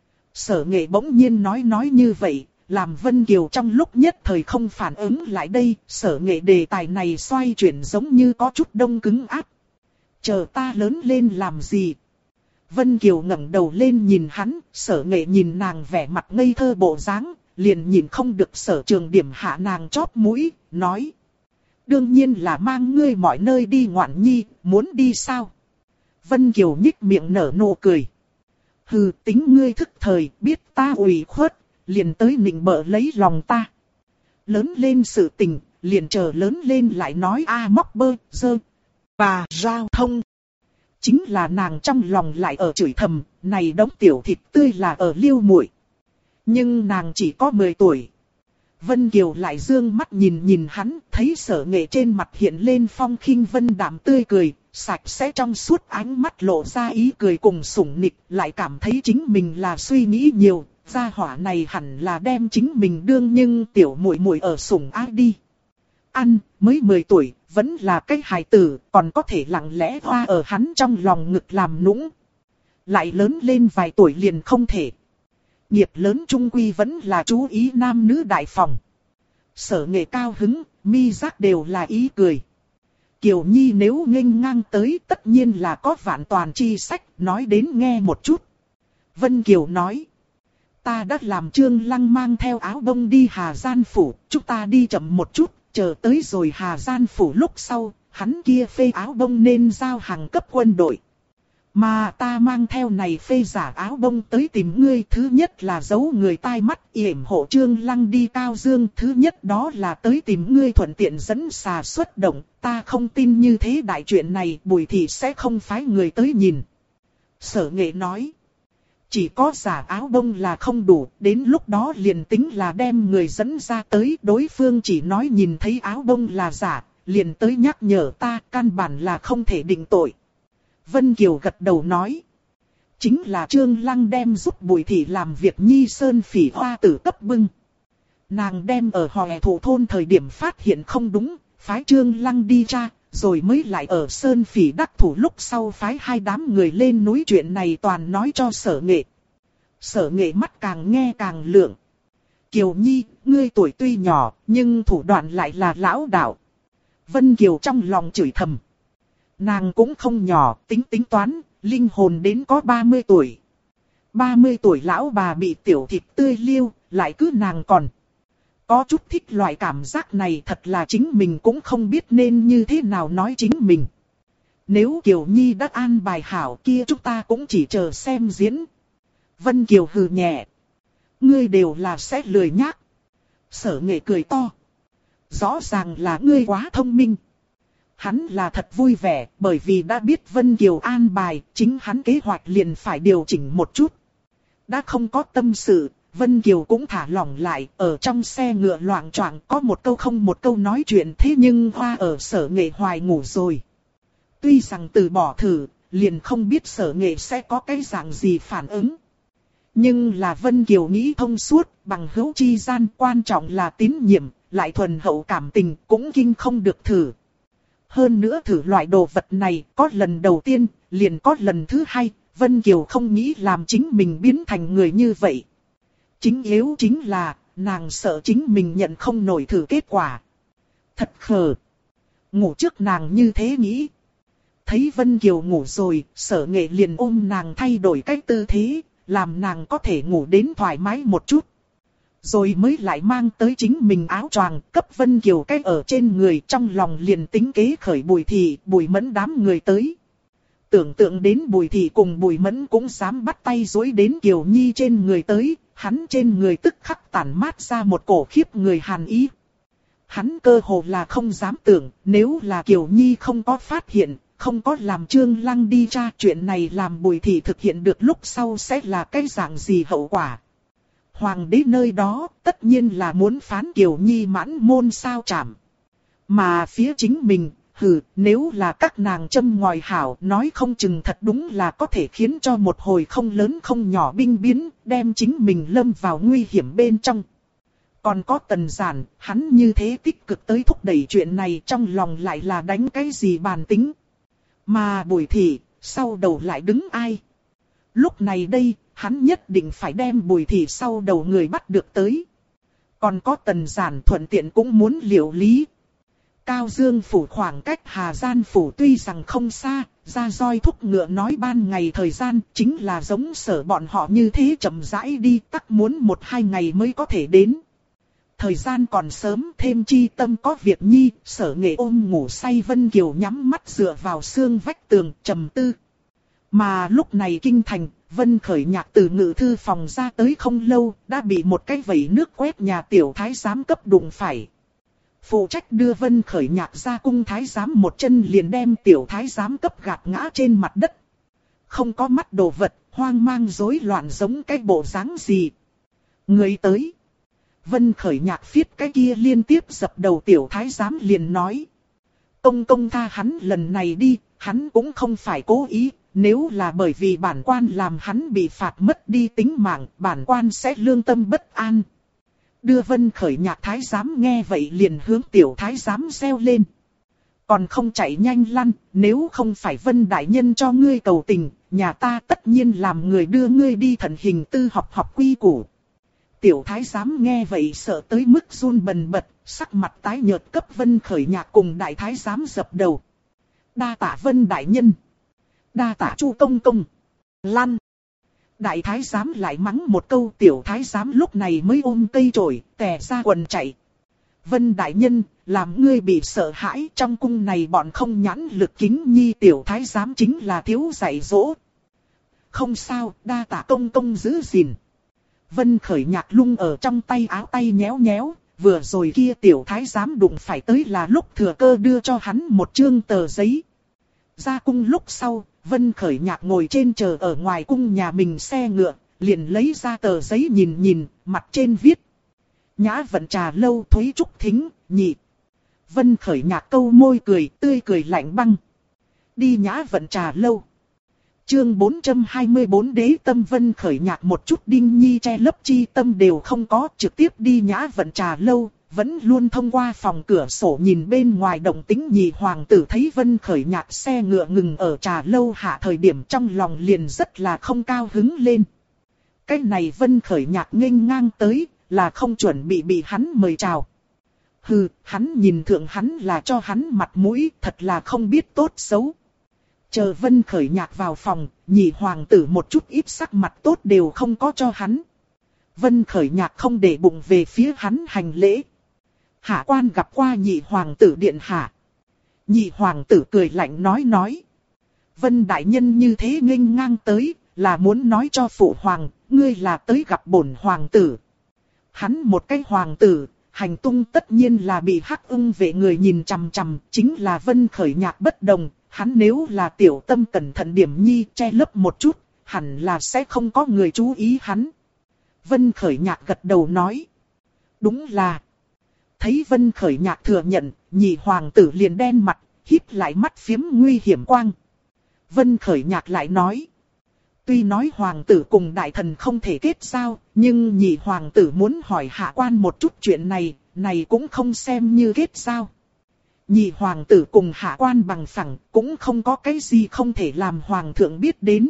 Sở Nghệ bỗng nhiên nói như vậy, làm Vân Kiều trong lúc nhất thời không phản ứng lại đây. Sở Nghệ đề tài này xoay chuyển giống như có chút đông cứng áp. Chờ ta lớn lên làm gì? Vân Kiều ngẩng đầu lên nhìn hắn, Sở Nghệ nhìn nàng vẻ mặt ngây thơ bộ dáng, liền nhìn không được Sở Trường điểm hạ nàng chóp mũi, nói. Đương nhiên là mang ngươi mọi nơi đi ngoạn nhi, muốn đi sao? Vân Kiều nhích miệng nở nụ cười. Hừ, tính ngươi thức thời, biết ta ủy khuất, liền tới nịnh bợ lấy lòng ta. Lớn lên sự tình, liền chờ lớn lên lại nói móc bơ, dơ, và giao thông. Chính là nàng trong lòng lại ở chửi thầm, này đống tiểu thịt tươi là ở liêu muội. Nhưng nàng chỉ có 10 tuổi. Vân Kiều lại dương mắt nhìn nhìn hắn, thấy Sở Nghệ trên mặt hiện lên phong khinh vân đạm tươi cười, sạch sẽ trong suốt ánh mắt lộ ra ý cười cùng sủng nịch, lại cảm thấy chính mình là suy nghĩ nhiều, gia hỏa này hẳn là đem chính mình đương nhưng tiểu muội muội ở sủng ái đi. Ăn, mới 10 tuổi, vẫn là cái hài tử, còn có thể lặng lẽ hoa ở hắn trong lòng ngực làm nũng. Lại lớn lên vài tuổi liền không thể. Nghiệp lớn trung quy vẫn là chú ý nam nữ đại phòng. Sở Nghệ cao hứng, mi giác đều là ý cười. Kiều Nhi nếu nghênh ngang tới tất nhiên là có vạn toàn chi sách, nói đến nghe một chút. Vân Kiều nói. Ta đã làm Trương Lăng mang theo áo bông đi Hà Gian Phủ, chúng ta đi chậm một chút, chờ tới rồi Hà Gian Phủ lúc sau, hắn kia phê áo bông nên giao hàng cấp quân đội. Mà ta mang theo này phê giả áo bông tới tìm ngươi, thứ nhất là giấu người tai mắt yểm hộ Trương Lăng đi Cao Dương, thứ nhất đó là tới tìm ngươi thuận tiện dẫn xà xuất động, ta không tin như thế đại chuyện này Bùi Thị sẽ không phái người tới nhìn. Sở Nghệ nói, chỉ có giả áo bông là không đủ, đến lúc đó liền tính là đem người dẫn ra tới, đối phương chỉ nói nhìn thấy áo bông là giả, liền tới nhắc nhở ta, căn bản là không thể định tội. Vân Kiều gật đầu nói. Chính là Trương Lăng đem giúp Bùi Thị làm việc Nhi Sơn Phỉ Hoa tử cấp bưng. Nàng đem ở Hòe Thổ thôn thời điểm phát hiện không đúng, phái Trương Lăng đi tra, rồi mới lại ở Sơn Phỉ đắc thủ lúc sau phái hai đám người lên núi, chuyện này toàn nói cho Sở Nghệ. Sở Nghệ mắt càng nghe càng lượng. Kiều Nhi, ngươi tuổi tuy nhỏ, nhưng thủ đoạn lại là lão đạo. Vân Kiều trong lòng chửi thầm. Nàng cũng không nhỏ, tính toán, linh hồn đến có 30 tuổi. 30 tuổi lão bà bị tiểu thịt tươi liêu, lại cứ nàng còn. Có chút thích loại cảm giác này, thật là chính mình cũng không biết nên như thế nào nói chính mình. Nếu Kiều Nhi đã an bài hảo kia chúng ta cũng chỉ chờ xem diễn. Vân Kiều hừ nhẹ. Ngươi đều là sẽ lười nhác. Sở Nghệ cười to. Rõ ràng là ngươi quá thông minh. Hắn là thật vui vẻ, bởi vì đã biết Vân Kiều an bài, chính hắn kế hoạch liền phải điều chỉnh một chút. Đã không có tâm sự, Vân Kiều cũng thả lỏng lại, ở trong xe ngựa loạng choạng có một câu không một câu nói chuyện, thế nhưng Hoa ở Sở Nghệ hoài ngủ rồi. Tuy rằng từ bỏ thử, liền không biết Sở Nghệ sẽ có cái dạng gì phản ứng. Nhưng là Vân Kiều nghĩ thông suốt, bằng hữu chi gian quan trọng là tín nhiệm, lại thuần hậu cảm tình cũng kinh không được thử. Hơn nữa thử loại đồ vật này, có lần đầu tiên, liền có lần thứ hai, Vân Kiều không nghĩ làm chính mình biến thành người như vậy. Chính yếu chính là, nàng sợ chính mình nhận không nổi thử kết quả. Thật khờ. Ngủ trước nàng như thế nghĩ. Thấy Vân Kiều ngủ rồi, Sở Nghệ liền ôm nàng thay đổi cách tư thế, làm nàng có thể ngủ đến thoải mái một chút. Rồi mới lại mang tới chính mình áo choàng, cấp Vân Kiều cái ở trên người, trong lòng liền tính kế khởi Bùi Thị, Bùi Mẫn đám người tới. Tưởng tượng đến Bùi Thị cùng Bùi Mẫn cũng dám bắt tay dối đến Kiều Nhi trên người tới, hắn trên người tức khắc tản mát ra một cổ khiếp người hàn ý. Hắn cơ hồ là không dám tưởng, nếu là Kiều Nhi không có phát hiện, không có làm Trương Lăng đi tra, chuyện này làm Bùi Thị thực hiện được lúc sau sẽ là cái dạng gì hậu quả. Hoàng đế nơi đó tất nhiên là muốn phán Kiều Nhi mãn môn sao chảm. Mà phía chính mình, nếu là các nàng châm ngòi hảo, nói không chừng thật đúng là có thể khiến cho một hồi không lớn không nhỏ binh biến, đem chính mình lâm vào nguy hiểm bên trong. Còn có Tần Giản, hắn như thế tích cực tới thúc đẩy chuyện này, trong lòng lại là đánh cái gì bàn tính. Mà Bùi Thị, sau đầu lại đứng ai? Lúc này đây, hắn nhất định phải đem Bùi Thị sau đầu người bắt được tới. Còn có Tần Giản thuận tiện cũng muốn liệu lý. Cao Dương Phủ khoảng cách Hà Gian Phủ tuy rằng không xa, ra roi thúc ngựa nói ban ngày thời gian chính là giống Sở bọn họ như thế chậm rãi đi, tắc muốn 1-2 ngày mới có thể đến. Thời gian còn sớm, thêm chi tâm có việc nhi, Sở Nghệ ôm ngủ say Vân Kiều nhắm mắt dựa vào xương vách tường, trầm tư. Mà lúc này kinh thành, Vân Khởi Nhạc từ ngự thư phòng ra tới không lâu, đã bị một cái vẩy nước quét nhà tiểu thái giám cấp đụng phải. Phụ trách đưa Vân Khởi Nhạc ra cung thái giám một chân liền đem tiểu thái giám cấp gạt ngã trên mặt đất. Không có mắt đồ vật, hoang mang rối loạn giống cái bộ dáng gì. Người tới. Vân Khởi Nhạc phiết cái kia liên tiếp dập đầu tiểu thái giám liền nói. Công công tha hắn lần này đi, hắn cũng không phải cố ý, nếu là bởi vì bản quan làm hắn bị phạt mất đi tính mạng, bản quan sẽ lương tâm bất an. Đưa Vân Khởi Nhạc thái giám nghe vậy liền hướng tiểu thái giám reo lên. Còn không chạy nhanh lăn, nếu không phải Vân đại nhân cho ngươi cầu tình, nhà ta tất nhiên làm người đưa ngươi đi thận hình tư học quy củ. Tiểu thái giám nghe vậy sợ tới mức run bần bật, sắc mặt tái nhợt cấp Vân Khởi Nhạc cùng đại thái giám dập đầu. Đa tạ Vân đại nhân. Đa tạ Chu công công. Lăn. Đại thái giám lại mắng một câu, tiểu thái giám lúc này mới ôm cây chổi, tè ra quần chạy. Vân đại nhân, làm ngươi bị sợ hãi, trong cung này bọn không nhãn lực kính nhi, tiểu thái giám chính là thiếu dạy dỗ. Không sao, đa tạ công công giữ gìn. Vân Khởi Nhạc lung ở trong tay áo tay nhéo nhéo, vừa rồi kia tiểu thái giám đụng phải tới là lúc thừa cơ đưa cho hắn một chương tờ giấy. Ra cung lúc sau, Vân Khởi Nhạc ngồi trên chờ ở ngoài cung nhà mình xe ngựa, liền lấy ra tờ giấy nhìn nhìn, mặt trên viết. Nhã Vận Trà Lâu Thúy Trúc Thính, nhị. Vân Khởi Nhạc câu môi cười, tươi cười lạnh băng. Đi Nhã Vận Trà Lâu. Chương 424 Đế tâm. Vân Khởi Nhạc một chút đinh nhi che lấp chi tâm đều không có, trực tiếp đi Nhã Vận Trà Lâu, vẫn luôn thông qua phòng cửa sổ nhìn bên ngoài động tĩnh. Nhị hoàng tử thấy Vân Khởi Nhạc xe ngựa ngừng ở Trà Lâu hạ thời điểm trong lòng liền rất là không cao hứng lên. Cái này Vân Khởi Nhạc nghênh ngang tới, là không chuẩn bị hắn mời chào. Hừ, hắn nhìn thượng hắn là cho hắn mặt mũi, thật là không biết tốt xấu. Chờ Vân Khởi Nhạc vào phòng, nhị hoàng tử một chút ít sắc mặt tốt đều không có cho hắn. Vân Khởi Nhạc không để bụng về phía hắn hành lễ. Hạ quan gặp qua nhị hoàng tử điện hạ. Nhị hoàng tử cười lạnh nói. Vân đại nhân như thế nghênh ngang tới, là muốn nói cho phụ hoàng, ngươi là tới gặp bổn hoàng tử. Hắn một cái hoàng tử, hành tung tất nhiên là bị Hắc Ưng vệ người nhìn chằm chằm, chính là Vân Khởi Nhạc bất đồng. Hắn nếu là tiểu tâm cẩn thận điểm nhi che lấp một chút, hẳn là sẽ không có người chú ý hắn. Vân Khởi Nhạc gật đầu nói. Đúng là. Thấy Vân Khởi Nhạc thừa nhận, nhị hoàng tử liền đen mặt, híp lại mắt phiếm nguy hiểm quang. Vân Khởi Nhạc lại nói. Tuy nói hoàng tử cùng đại thần không thể kết giao, nhưng nhị hoàng tử muốn hỏi hạ quan một chút chuyện này, này cũng không xem như kết giao. Nhị hoàng tử cùng hạ quan bằng phẳng, cũng không có cái gì không thể làm hoàng thượng biết đến.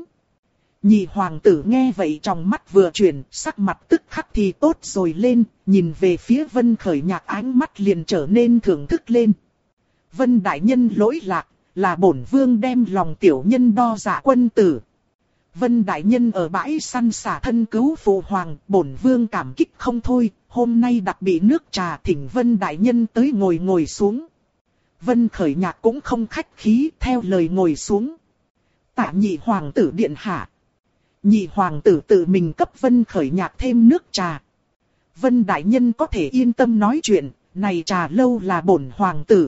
Nhị hoàng tử nghe vậy trong mắt vừa chuyển, sắc mặt tức khắc thì tốt rồi lên, nhìn về phía Vân Khởi Nhạc ánh mắt liền trở nên thưởng thức lên. Vân đại nhân lỗi lạc, là bổn vương đem lòng tiểu nhân đo dạ quân tử. Vân đại nhân ở bãi săn xả thân cứu phụ hoàng, bổn vương cảm kích không thôi, hôm nay đặc bị nước trà thỉnh Vân đại nhân tới ngồi xuống. Vân Khởi Nhạc cũng không khách khí, theo lời ngồi xuống. Tạ nhị hoàng tử điện hạ. Nhị hoàng tử tự mình cấp Vân Khởi Nhạc thêm nước trà. Vân đại nhân có thể yên tâm nói chuyện, này trà lâu là bổn hoàng tử.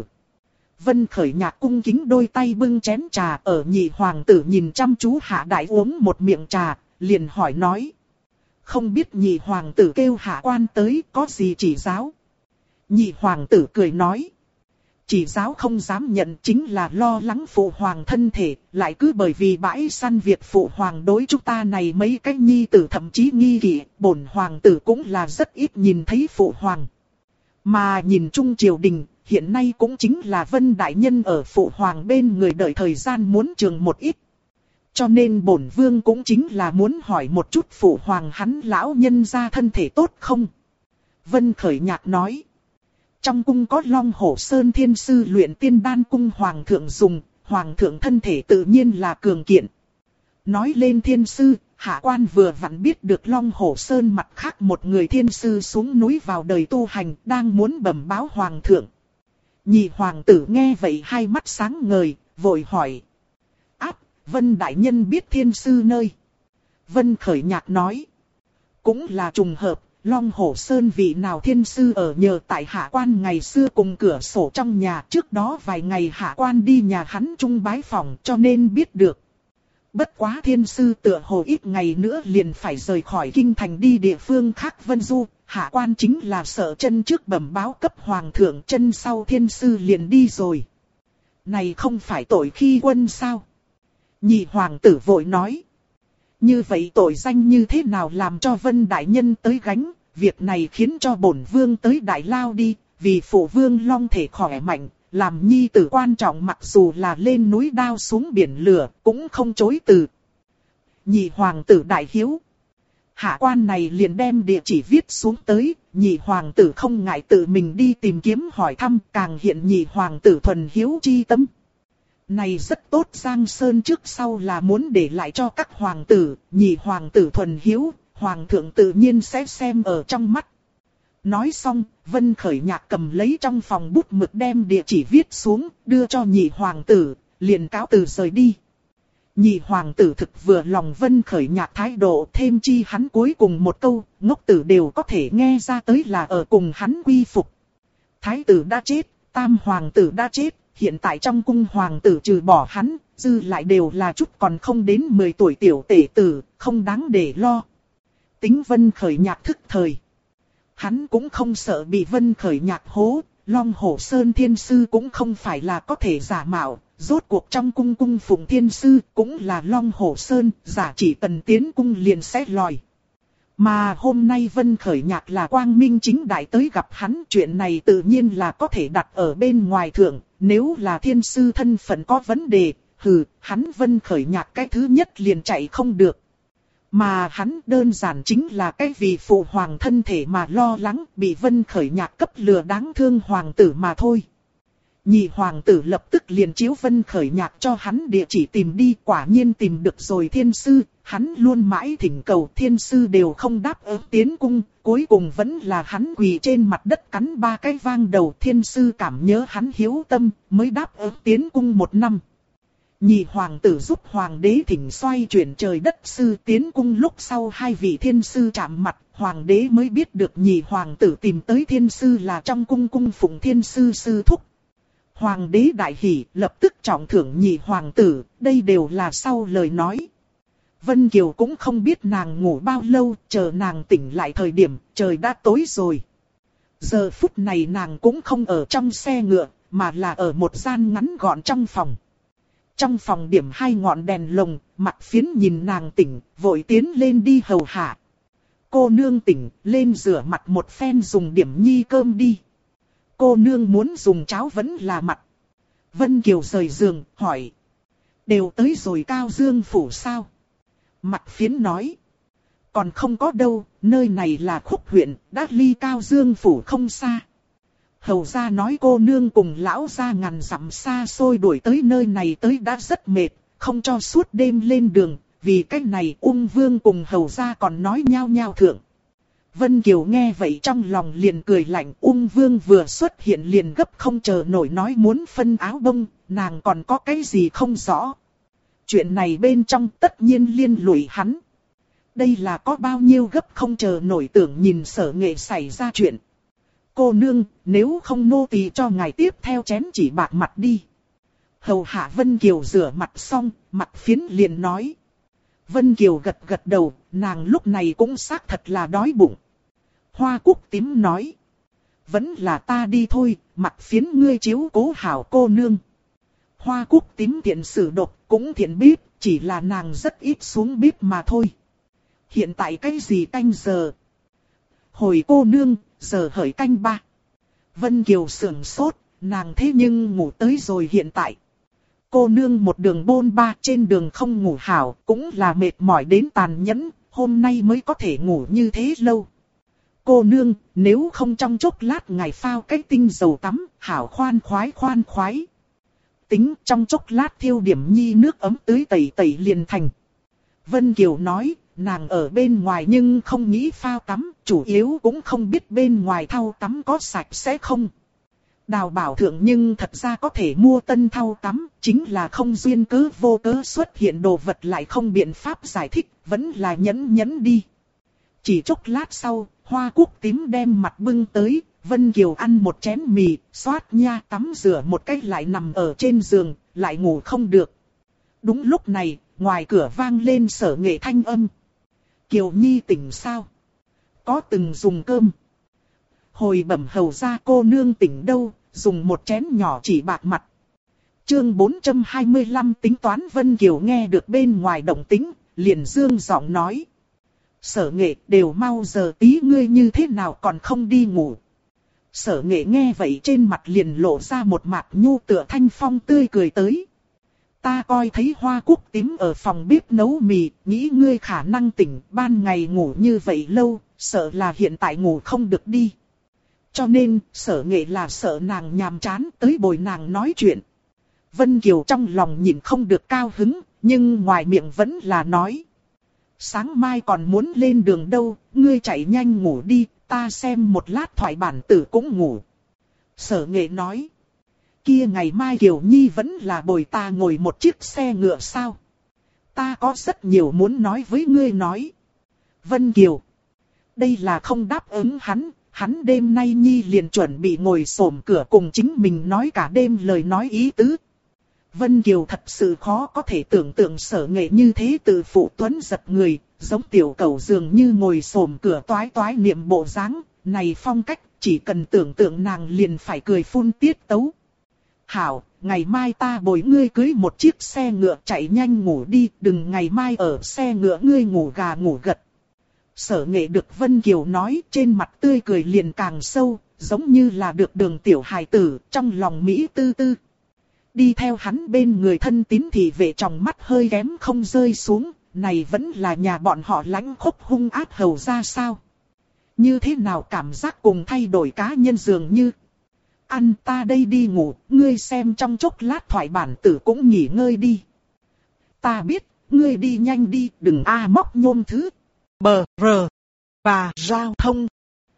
Vân Khởi Nhạc cung kính đôi tay bưng chén trà, ở nhị hoàng tử nhìn chăm chú hạ đại uống một miệng trà, liền hỏi nói. Không biết nhị hoàng tử kêu hạ quan tới có gì chỉ giáo. Nhị hoàng tử cười nói. Chỉ giáo không dám nhận, chính là lo lắng phụ hoàng thân thể, lại cứ bởi vì bãi săn việc phụ hoàng đối chúng ta này mấy cái nhi tử thậm chí nghi kỵ, bổn hoàng tử cũng là rất ít nhìn thấy phụ hoàng. Mà nhìn chung triều đình, hiện nay cũng chính là Vân đại nhân ở phụ hoàng bên người đợi thời gian muốn trường một ít. Cho nên bổn vương cũng chính là muốn hỏi một chút phụ hoàng hắn lão nhân ra thân thể tốt không? Vân Khởi Nhạc nói. Trong cung có Long Hổ Sơn Thiên Sư luyện tiên đan cung hoàng thượng dùng, hoàng thượng thân thể tự nhiên là cường kiện. Nói lên Thiên Sư, hạ quan vừa vặn biết được Long Hổ Sơn mặt khác một người Thiên Sư xuống núi vào đời tu hành, đang muốn bẩm báo hoàng thượng. Nhị hoàng tử nghe vậy hai mắt sáng ngời, vội hỏi. Vân đại nhân biết Thiên Sư nơi. Vân Khởi Nhạc nói. Cũng là trùng hợp. Long Hổ Sơn vị nào Thiên Sư ở nhờ tại hạ quan ngày xưa cùng cửa sổ trong nhà, trước đó vài ngày hạ quan đi nhà hắn chung bái phòng cho nên biết được. Bất quá thiên sư tựa hồ ít ngày nữa liền phải rời khỏi kinh thành đi địa phương khác vân du, hạ quan chính là sợ chân trước bẩm báo cấp hoàng thượng, chân sau thiên sư liền đi rồi. Này không phải tội khi quân sao? Nhị hoàng tử vội nói. Như vậy tội danh như thế nào làm cho Vân đại nhân tới gánh, việc này khiến cho bổn vương tới Đại Lao đi, vì phụ vương long thể khỏe mạnh, làm nhi tử quan trọng, mặc dù là lên núi đao xuống biển lửa, cũng không chối từ. Nhị hoàng tử đại hiếu. Hạ quan này liền đem địa chỉ viết xuống tới, nhị hoàng tử không ngại tự mình đi tìm kiếm hỏi thăm, càng hiện nhị hoàng tử thuần hiếu chi tâm. Này rất tốt, Giang Sơn trước sau là muốn để lại cho các hoàng tử, nhị hoàng tử thuần hiếu, hoàng thượng tự nhiên sẽ xem ở trong mắt. Nói xong, Vân Khởi Nhạc cầm lấy trong phòng bút mực đem địa chỉ viết xuống, đưa cho nhị hoàng tử, liền cáo từ rời đi. Nhị hoàng tử thực vừa lòng Vân Khởi Nhạc thái độ, thêm chi hắn cuối cùng một câu, ngốc tử đều có thể nghe ra tới là ở cùng hắn quy phục. Thái tử đã chết, tam hoàng tử đã chết, hiện tại trong cung hoàng tử trừ bỏ hắn, dư lại đều là chút còn không đến 10 tuổi tiểu tể tử, không đáng để lo. Tính Vân Khởi Nhạc thức thời. Hắn cũng không sợ bị Vân Khởi Nhạc hố, Long Hổ Sơn thiên sư cũng không phải là có thể giả mạo, rốt cuộc trong cung cung phụng thiên sư cũng là Long Hổ Sơn, giả chỉ cần tiến cung liền sẽ lòi. Mà hôm nay Vân Khởi Nhạc là quang minh chính đại tới gặp hắn, chuyện này tự nhiên là có thể đặt ở bên ngoài thượng, nếu là thiên sư thân phận có vấn đề, hắn Vân Khởi Nhạc cái thứ nhất liền chạy không được. Mà hắn đơn giản chính là cái vì phụ hoàng thân thể mà lo lắng, bị Vân Khởi Nhạc cấp lừa đáng thương hoàng tử mà thôi. Nhị hoàng tử lập tức liền chiếu Vân Khởi Nhạc cho hắn địa chỉ tìm đi, quả nhiên tìm được rồi thiên sư, hắn luôn mãi thỉnh cầu thiên sư đều không đáp ứng tiến cung, cuối cùng vẫn là hắn quỳ trên mặt đất cắn 3 cái vang đầu, thiên sư cảm nhớ hắn hiếu tâm, mới đáp ứng tiến cung 1 năm. Nhị hoàng tử giúp hoàng đế thỉnh xoay chuyển trời đất sư tiến cung lúc sau 2 vị thiên sư chạm mặt, hoàng đế mới biết được nhị hoàng tử tìm tới thiên sư là trong cung cung phụng thiên sư sư thúc. Hoàng đế đại hỉ, lập tức trọng thưởng nhị hoàng tử, đây đều là sau lời nói. Vân Kiều cũng không biết nàng ngủ bao lâu, chờ nàng tỉnh lại thời điểm, trời đã tối rồi. Giờ phút này nàng cũng không ở trong xe ngựa, mà là ở một gian ngắn gọn trong phòng. Trong phòng điểm 2 ngọn đèn lồng, Mặc Phiến nhìn nàng tỉnh, vội tiến lên đi hầu hạ. Cô nương tỉnh, lên rửa mặt một phen dùng điểm nhi cơm đi. Cô nương muốn dùng cháo vẫn là mặn. Vân Kiều rời giường, hỏi. Đều tới rồi Cao Dương phủ sao? Mặc Phiến nói. Còn không có đâu, nơi này là Khúc huyện, đã ly Cao Dương phủ không xa. Hầu gia nói cô nương cùng lão gia ngàn dặm xa xôi đuổi tới nơi này tới đã rất mệt, không cho suốt đêm lên đường, vì cách này Ung Vương cùng hầu gia còn nói nhao nhao thượng. Vân Kiều nghe vậy trong lòng liền cười lạnh, Ung Vương vừa xuất hiện liền gấp không chờ nổi nói muốn phân áo bông, nàng còn có cái gì không rõ. Chuyện này bên trong tất nhiên liên lụy hắn. Đây là có bao nhiêu gấp không chờ nổi tưởng nhìn Sở Nghệ xảy ra chuyện. Cô nương, nếu không nô tỳ cho ngài tiếp theo chén chỉ bạc mặt đi. Hầu hạ Vân Kiều rửa mặt xong, Mặc Phiến liền nói. Vân Kiều gật gật đầu, nàng lúc này cũng xác thật là đói bụng. Hoa Cúc Tím nói. Vẫn là ta đi thôi, Mặc Phiến ngươi chiếu cố hảo cô nương. Hoa Cúc Tím thiện sử độc, cũng thiện bếp, chỉ là nàng rất ít xuống bếp mà thôi. Hiện tại cái gì canh giờ? Hồi cô nương, giờ hởi canh 3. Vân Kiều sưởng sốt, nàng thế nhưng ngủ tới rồi hiện tại. Cô nương một đường bôn ba trên đường không ngủ hảo, cũng là mệt mỏi đến tàn nhẫn, hôm nay mới có thể ngủ như thế lâu. Cô nương, nếu không trong chốc lát ngài phao cái tinh dầu tắm, hảo khoan khoái. Tính trong chốc lát thiêu điểm nhi nước ấm tưới tẩy tẩy liền thành. Vân Kiều nói, nàng ở bên ngoài nhưng không nghĩ phao tắm, chủ yếu cũng không biết bên ngoài thau tắm có sạch sẽ không. Đào bảo thượng nhưng thật ra có thể mua tân thau tắm, chính là không duyên cớ vô cớ xuất hiện đồ vật lại không biện pháp giải thích, vẫn là nhẫn đi. Chỉ chốc lát sau, Hoa Cúc Tím đem mặt bưng tới, Vân Kiều ăn một chén mì, xoát nha tắm rửa một cái lại nằm ở trên giường, lại ngủ không được. Đúng lúc này, ngoài cửa vang lên Sở Nghệ thanh âm. Kiều Nhi tỉnh sao? Có từng dùng cơm? Hồi bẩm hầu ra cô nương tỉnh đâu, dùng một chén nhỏ chỉ bạc mặt. Chương 425 tính toán. Vân Kiều nghe được bên ngoài động tĩnh, liền dương giọng nói. Sở Nghệ, đều mau giờ tí, ngươi như thế nào còn không đi ngủ? Sở Nghệ nghe vậy trên mặt liền lộ ra một mặt nhu tựa thanh phong tươi cười tới. Ta coi thấy Hoa Cúc tím ở phòng bếp nấu mì, nghĩ ngươi khả năng tỉnh, ban ngày ngủ như vậy lâu, sợ là hiện tại ngủ không được đi. Cho nên, Sở Nghệ là sợ nàng nhàm chán tới bồi nàng nói chuyện. Vân Kiều trong lòng nhìn không được cao hứng, nhưng ngoài miệng vẫn là nói. Sáng mai còn muốn lên đường đâu, ngươi chạy nhanh ngủ đi, ta xem một lát thoại bản tử cũng ngủ. Sở Nghệ nói. Kia ngày mai Kiều Nhi vẫn là bồi ta ngồi một chiếc xe ngựa sao? Ta có rất nhiều muốn nói với ngươi nói. Vân Kiều. Đây là không đáp ứng hắn đêm nay Nhi liền chuẩn bị ngồi xổm cửa cùng chính mình nói cả đêm lời nói ý tứ. Vân Kiều thật sự khó có thể tưởng tượng Sở Nghệ như thế từ phụ tuấn giật người, giống tiểu cẩu dường như ngồi xổm cửa toái toái niệm bộ dáng, này phong cách, chỉ cần tưởng tượng nàng liền phải cười phun tiết tấu. Hảo, ngày mai ta bồi ngươi cưới một chiếc xe ngựa chạy nhanh ngủ đi, đừng ngày mai ở xe ngựa ngươi ngủ gà ngủ gật. Sở Nghệ được Vân Kiều nói, trên mặt tươi cười liền càng sâu, giống như là được Đường tiểu hài tử, trong lòng Mỹ tư tư. Đi theo hắn bên người thân tín thì vệ trong mắt hơi kém không rơi xuống, này vẫn là nhà bọn họ lãnh khốc hung ác hầu ra sao? Như thế nào cảm giác cùng thay đổi cá nhân dường như? Ăn ta đây đi ngủ, ngươi xem trong chốc lát thoại bản tử cũng nghỉ ngơi đi. Ta biết, ngươi đi nhanh đi, đừng móc nhôm thứ. Bờ, rờ, và giao thông.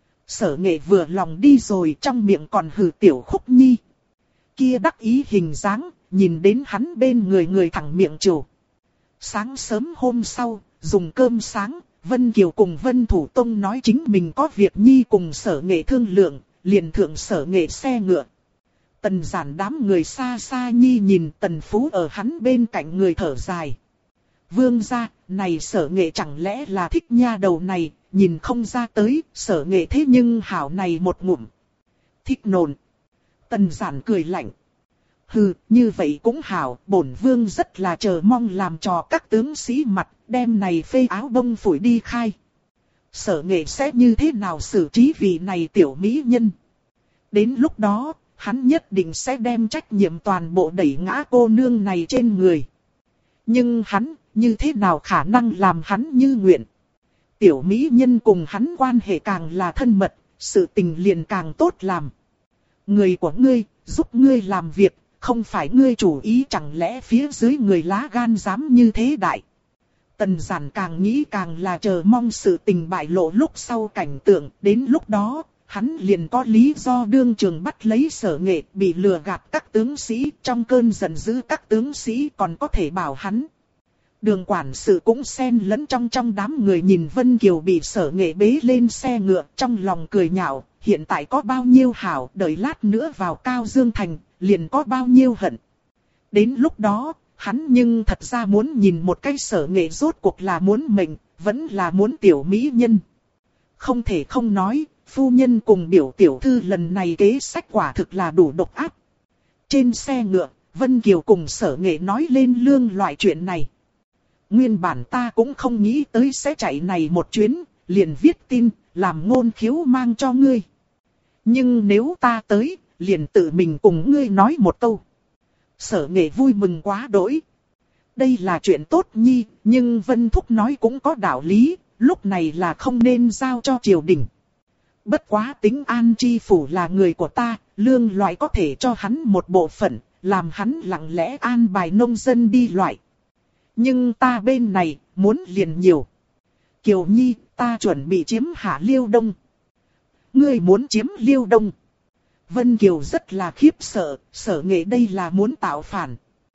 Sở Nghệ vừa lòng đi rồi trong miệng còn hừ tiểu Khúc Nhi. Kia đắc ý hình dáng, nhìn đến hắn bên người thẳng miệng trừ. Sáng sớm hôm sau, dùng cơm sáng, Vân Kiều cùng Vân Thủ Tông nói chính mình có việc Nhi cùng Sở Nghệ thương lượng, liền thượng Sở Nghệ xe ngựa. Tần Giản đám người xa xa Nhi nhìn Tần Phú ở hắn bên cạnh người thở dài. Vương gia, này Sở Nghệ chẳng lẽ là thích nha đầu này, nhìn không ra tới, Sở Nghệ thế nhưng hảo này một ngụm. Thích nồn. Tần Giản cười lạnh. Hừ, như vậy cũng hảo, bổn vương rất là chờ mong làm trò các tướng sĩ mặt, đem này phê áo bông phủi đi khai. Sở Nghệ sẽ như thế nào xử trí vị này tiểu mỹ nhân? Đến lúc đó, hắn nhất định sẽ đem trách nhiệm toàn bộ đẩy ngã cô nương này trên người. Nhưng hắn, như thế nào khả năng làm hắn như nguyện? Tiểu mỹ nhân cùng hắn quan hệ càng là thân mật, sự tình liền càng tốt làm. Người của ngươi, giúp ngươi làm việc, không phải ngươi chủ ý, chẳng lẽ phía dưới người lá gan dám như thế đại? Tần Giản càng nghĩ càng là chờ mong sự tình bại lộ lúc sau cảnh tượng, đến lúc đó, hắn liền có lý do đương trường bắt lấy Sở Nghệ, bị lừa gạt các tướng sĩ, trong cơn giận dữ các tướng sĩ còn có thể bảo hắn. Đường quản sự cũng xen lẫn trong đám người, nhìn Vân Kiều bị Sở Nghệ bế lên xe ngựa, trong lòng cười nhạo, hiện tại có bao nhiêu hảo, đợi lát nữa vào Cao Dương Thành, liền có bao nhiêu hận. Đến lúc đó, hắn nhưng thật ra muốn nhìn một cái Sở Nghệ rốt cuộc là muốn mệnh, vẫn là muốn tiểu mỹ nhân. Không thể không nói, phu nhân cùng biểu tiểu thư lần này kế sách quả thực là đủ độc ác. Trên xe ngựa, Vân Kiều cùng Sở Nghệ nói lên lương loại chuyện này. Nguyên bản ta cũng không nghĩ tới sẽ chạy này một chuyến, liền viết tin, làm ngôn khiếu mang cho ngươi. Nhưng nếu ta tới, liền tự mình cùng ngươi nói một câu. Sở Nghệ vui mừng quá đỗi. Đây là chuyện tốt Nhi, nhưng Vân Thúc nói cũng có đạo lý, lúc này là không nên giao cho triều đình. Bất quá tính An Chi Phủ là người của ta, lương loại có thể cho hắn một bộ phận, làm hắn lặng lẽ an bài nông dân đi loại. Nhưng ta bên này, muốn liền nhiều. Kiều Nhi, ta chuẩn bị chiếm Hạ Liêu Đông. Ngươi muốn chiếm Liêu Đông? Vân Kiều rất là khiếp sợ, Sở Nghệ đây là muốn tạo phản.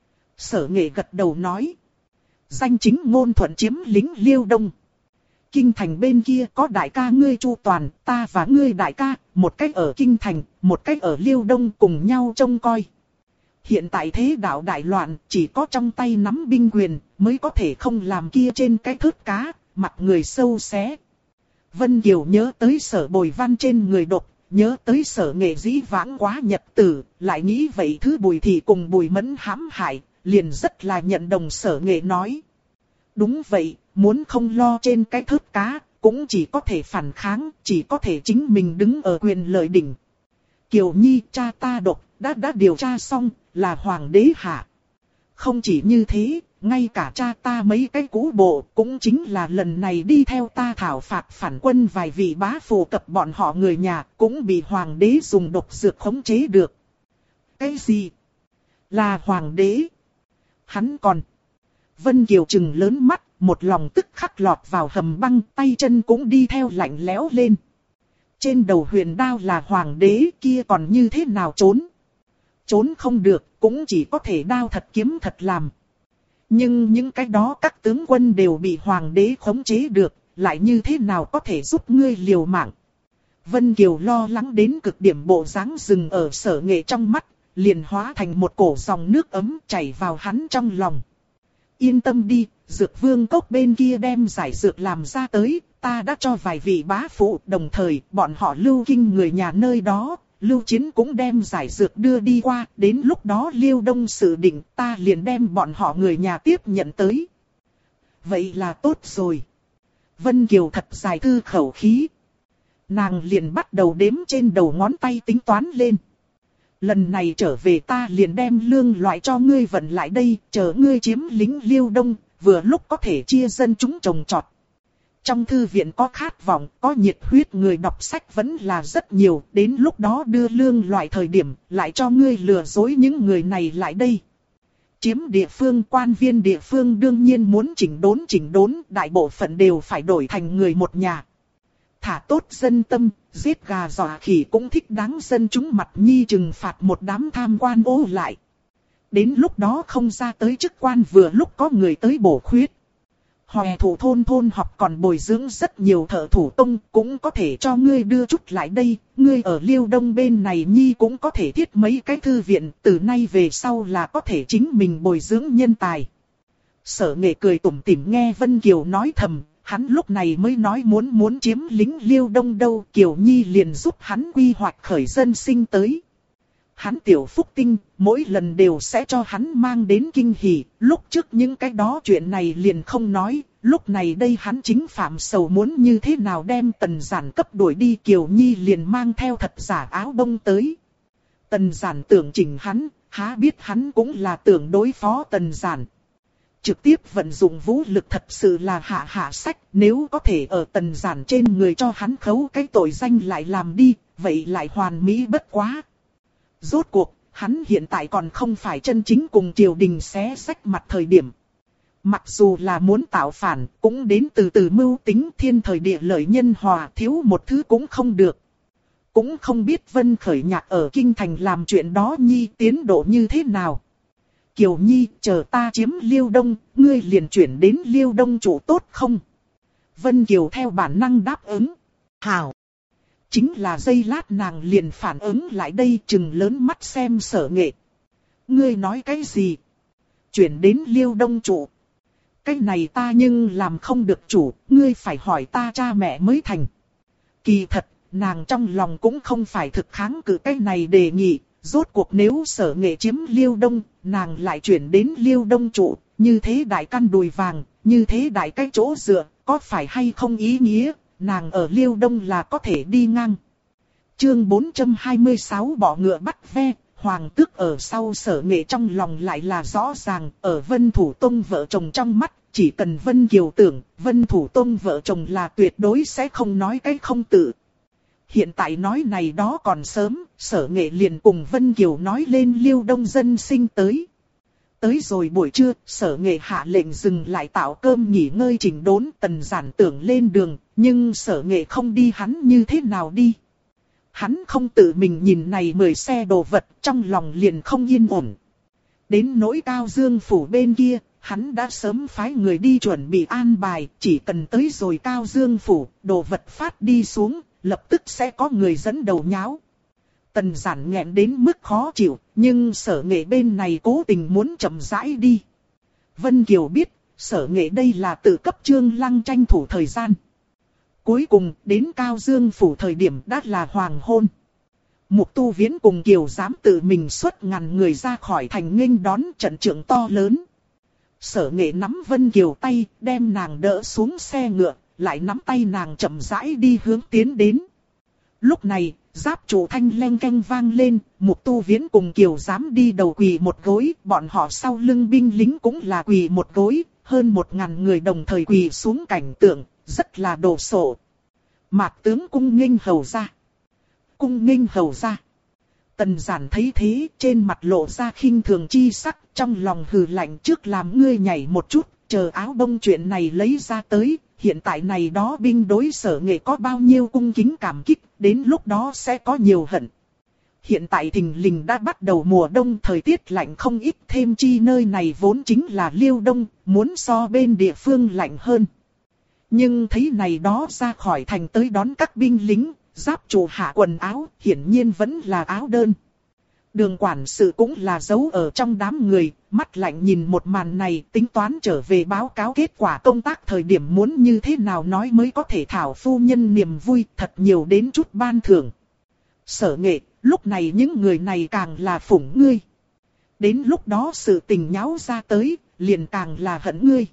Sở Nghệ gật đầu nói. Danh chính ngôn thuận chiếm lính Liêu Đông. Kinh thành bên kia có đại ca ngươi Chu Toàn, ta và ngươi đại ca, một cách ở Kinh thành, một cách ở Liêu Đông cùng nhau trông coi. Hiện tại thế đạo đại loạn, chỉ có trong tay nắm binh quyền, mới có thể không làm kia trên cái thớt cá, mặt người sâu xé. Vân Kiều nhớ tới Sở Bồi Văn trên người độc, nhớ tới Sở Nghệ dĩ vãng quá nhật tử, lại nghĩ vậy thứ Bùi Thị cùng Bùi Mẫn hãm hại, liền rất là nhận đồng Sở Nghệ nói. Đúng vậy, muốn không lo trên cái thớt cá, cũng chỉ có thể phản kháng, chỉ có thể chính mình đứng ở quyền lợi đỉnh. Kiều Nhi, cha ta độc, đã điều tra xong, là hoàng đế hạ. Không chỉ như thế, ngay cả cha ta mấy cái cũ bộ, cũng chính là lần này đi theo ta thảo phạt phản quân vài vị bá phù cập bọn họ người nhà, cũng bị hoàng đế dùng độc dược khống chế được. Cái gì? Là hoàng đế? Hắn còn... Vân Kiều trừng lớn mắt, một lòng tức khắc lọt vào hầm băng, tay chân cũng đi theo lạnh lẽo lên. Trên đầu huyền đao là hoàng đế, kia còn như thế nào trốn? Trốn không được, cũng chỉ có thể đao thật kiếm thật làm. Nhưng những cái đó các tướng quân đều bị hoàng đế khống chế được, lại như thế nào có thể giúp ngươi liều mạng? Vân Kiều lo lắng đến cực điểm, bộ dáng dừng ở Sở Nghệ trong mắt, liền hóa thành một cổ dòng nước ấm chảy vào hắn trong lòng. Yên tâm đi, dược vương cốc bên kia đem giải dược làm ra tới, ta đã cho vài vị bá phụ, đồng thời bọn họ Lưu Kinh người nhà nơi đó, Lưu Chiến cũng đem giải dược đưa đi qua, đến lúc đó Liêu Đông sự định, ta liền đem bọn họ người nhà tiếp nhận tới. Vậy là tốt rồi. Vân Kiều thật dài thư khẩu khí. Nàng liền bắt đầu đếm trên đầu ngón tay tính toán lên. Lần này trở về ta liền đem lương loại cho ngươi vận lại đây, chờ ngươi chiếm lính Liêu Đông, vừa lúc có thể chia dân chúng trồng trọt. Trong thư viện có khát vọng, có nhiệt huyết người đọc sách vẫn là rất nhiều, đến lúc đó đưa lương loại thời điểm, lại cho ngươi lừa dối những người này lại đây. Chiếm địa phương, quan viên địa phương đương nhiên muốn chỉnh đốn, đại bộ phận đều phải đổi thành người một nhà. Thả tốt dân tâm, giết gà dọa khỉ cũng thích đáng dân chúng mặt nhi trừng phạt một đám tham quan ô lại. Đến lúc đó không ra tới chức quan vừa lúc có người tới bổ khuyết. Hòe thủ thôn học còn bồi dưỡng rất nhiều thợ thủ công, cũng có thể cho ngươi đưa chút lại đây, ngươi ở Liêu Đông bên này nhi cũng có thể thiết mấy cái thư viện, từ nay về sau là có thể chính mình bồi dưỡng nhân tài. Sở Nghệ cười tủm tỉm nghe Vân Kiều nói thầm, hắn lúc này mới nói muốn chiếm lính Liêu Đông đâu, Kiều Nhi liền giúp hắn quy hoạch khởi dân sinh tới. Hắn tiểu phúc tinh, mỗi lần đều sẽ cho hắn mang đến kinh hỉ, lúc trước những cái đó chuyện này liền không nói, lúc này đây hắn chính phạm sầu muốn như thế nào đem Tần Giản cấp đuổi đi, Kiều Nhi liền mang theo thật giả áo bông tới. Tần Giản tưởng chỉnh hắn, há biết hắn cũng là tưởng đối phó Tần Giản. Trực tiếp vận dụng vũ lực thật sự là hạ sách, nếu có thể ở Tần Giản trên người cho hắn khấu cái tội danh lại làm đi, vậy lại hoàn mỹ bất quá. Rốt cuộc, hắn hiện tại còn không phải chân chính cùng triều đình xé rách mặt thời điểm. Mặc dù là muốn tạo phản, cũng đến từ từ mưu tính, thiên thời địa lợi nhân hòa, thiếu một thứ cũng không được. Cũng không biết Vân Khởi Nhạc ở Kinh Thành làm chuyện đó nhi tiến độ như thế nào. Kiều Nhi, chờ ta chiếm Liêu Đông, ngươi liền chuyển đến Liêu Đông trụ tốt không? Vân Kiều theo bản năng đáp ứng. Hảo. Chính là giây lát nàng liền phản ứng lại đây, trừng lớn mắt xem Sở Nghệ. Ngươi nói cái gì? Chuyển đến Liêu Đông trụ. Cái này ta nhưng làm không được chủ, ngươi phải hỏi ta cha mẹ mới thành. Kỳ thật, nàng trong lòng cũng không phải thực kháng cự cái này đề nghị. Rốt cuộc nếu Sở Nghệ chiếm Liêu Đông, nàng lại chuyển đến Liêu Đông trụ, như thế đại căn đùi vàng, như thế đại cái chỗ dựa, có phải hay không ý nghĩa, nàng ở Liêu Đông là có thể đi ngang. Chương 426 bỏ ngựa bắt ve, hoàng tước ở sau Sở Nghệ trong lòng lại là rõ ràng, ở Vân Thủ Tông vợ chồng trong mắt, chỉ cần Vân Kiều tưởng, Vân Thủ Tông vợ chồng là tuyệt đối sẽ không nói cái không tự. Hiện tại nói này đó còn sớm, Sở Nghệ liền cùng Vân Kiều nói lên Liêu Đông dân sinh tới. Tới rồi buổi trưa, Sở Nghệ hạ lệnh dừng lại tạo cơm nghỉ ngơi chỉnh đốn, Tần Giản tưởng lên đường, nhưng Sở Nghệ không đi hắn như thế nào đi. Hắn không tự mình nhìn này 10 xe đồ vật, trong lòng liền không yên ổn. Đến nỗi Cao Dương phủ bên kia, hắn đã sớm phái người đi chuẩn bị an bài, chỉ cần tới rồi Cao Dương phủ, đồ vật phát đi xuống, lập tức sẽ có người dẫn đầu nháo. Tần Giản nghẹn đến mức khó chịu, nhưng Sở Nghệ bên này cố tình muốn chậm rãi đi. Vân Kiều biết, Sở Nghệ đây là tự cấp Trương Lăng tranh thủ thời gian. Cuối cùng, đến Cao Dương phủ thời điểm đã là hoàng hôn. Mục Tu Viễn cùng Kiều dám tự mình xuất ngàn người ra khỏi thành nghênh đón trận trượng to lớn. Sở Nghệ nắm Vân Kiều tay, đem nàng đỡ xuống xe ngựa, lại nắm tay nàng chậm rãi đi hướng tiến đến. Lúc này, giáp trụ thanh leng keng vang lên, Mục Tu Viễn cùng Kiều dám đi đầu quỳ một gối, bọn họ sau lưng binh lính cũng là quỳ một gối, hơn 1000 người đồng thời quỳ xuống cảnh tượng, rất là đồ sộ. Mạc tướng cung nghênh hầu ra. Cung nghênh hầu ra. Tần Giản thấy thế, trên mặt lộ ra khinh thường chi sắc, trong lòng hừ lạnh trước làm ngươi nhảy một chút, chờ áo bông chuyện này lấy ra tới, hiện tại này đó binh đối Sở Nghệ có bao nhiêu cung kính cảm kích, đến lúc đó sẽ có nhiều hận. Hiện tại thình lình đã bắt đầu mùa đông, thời tiết lạnh không ít, thêm chi nơi này vốn chính là Liêu Đông, muốn so bên địa phương lạnh hơn. Nhưng thấy này đó ra khỏi thành tới đón các binh lính, giáp trụ hạ quần áo, hiển nhiên vẫn là áo đơn. Đường quản sự cũng là giấu ở trong đám người, mắt lạnh nhìn một màn này, tính toán trở về báo cáo kết quả công tác thời điểm muốn như thế nào nói mới có thể thảo phu nhân niềm vui, thật nhiều đến chút ban thưởng. Sở Nghệ, lúc này những người này càng là phủng ngươi. Đến lúc đó sự tình nháo ra tới, liền càng là hận ngươi.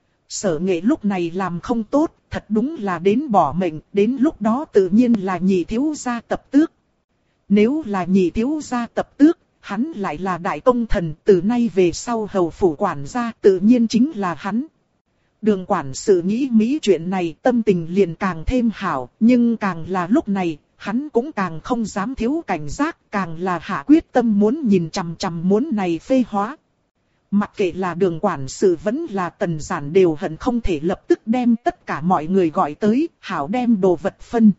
Sở Nghệ lúc này làm không tốt, thật đúng là đến bỏ mệnh, đến lúc đó tự nhiên là nhị thiếu gia tập tước. Nếu là nhị thiếu gia tập tước, hắn lại là đại công thần, từ nay về sau hầu phủ quản gia tự nhiên chính là hắn. Đường quản sự nghĩ mỹ chuyện này, tâm tình liền càng thêm hảo, nhưng càng là lúc này, hắn cũng càng không dám thiếu cảnh giác, càng là hạ quyết tâm muốn nhìn chằm chằm muốn này phê hóa. Mặc kệ là đường quản sự vẫn là Tần Giản đều hận không thể lập tức đem tất cả mọi người gọi tới, hảo đem đồ vật phân.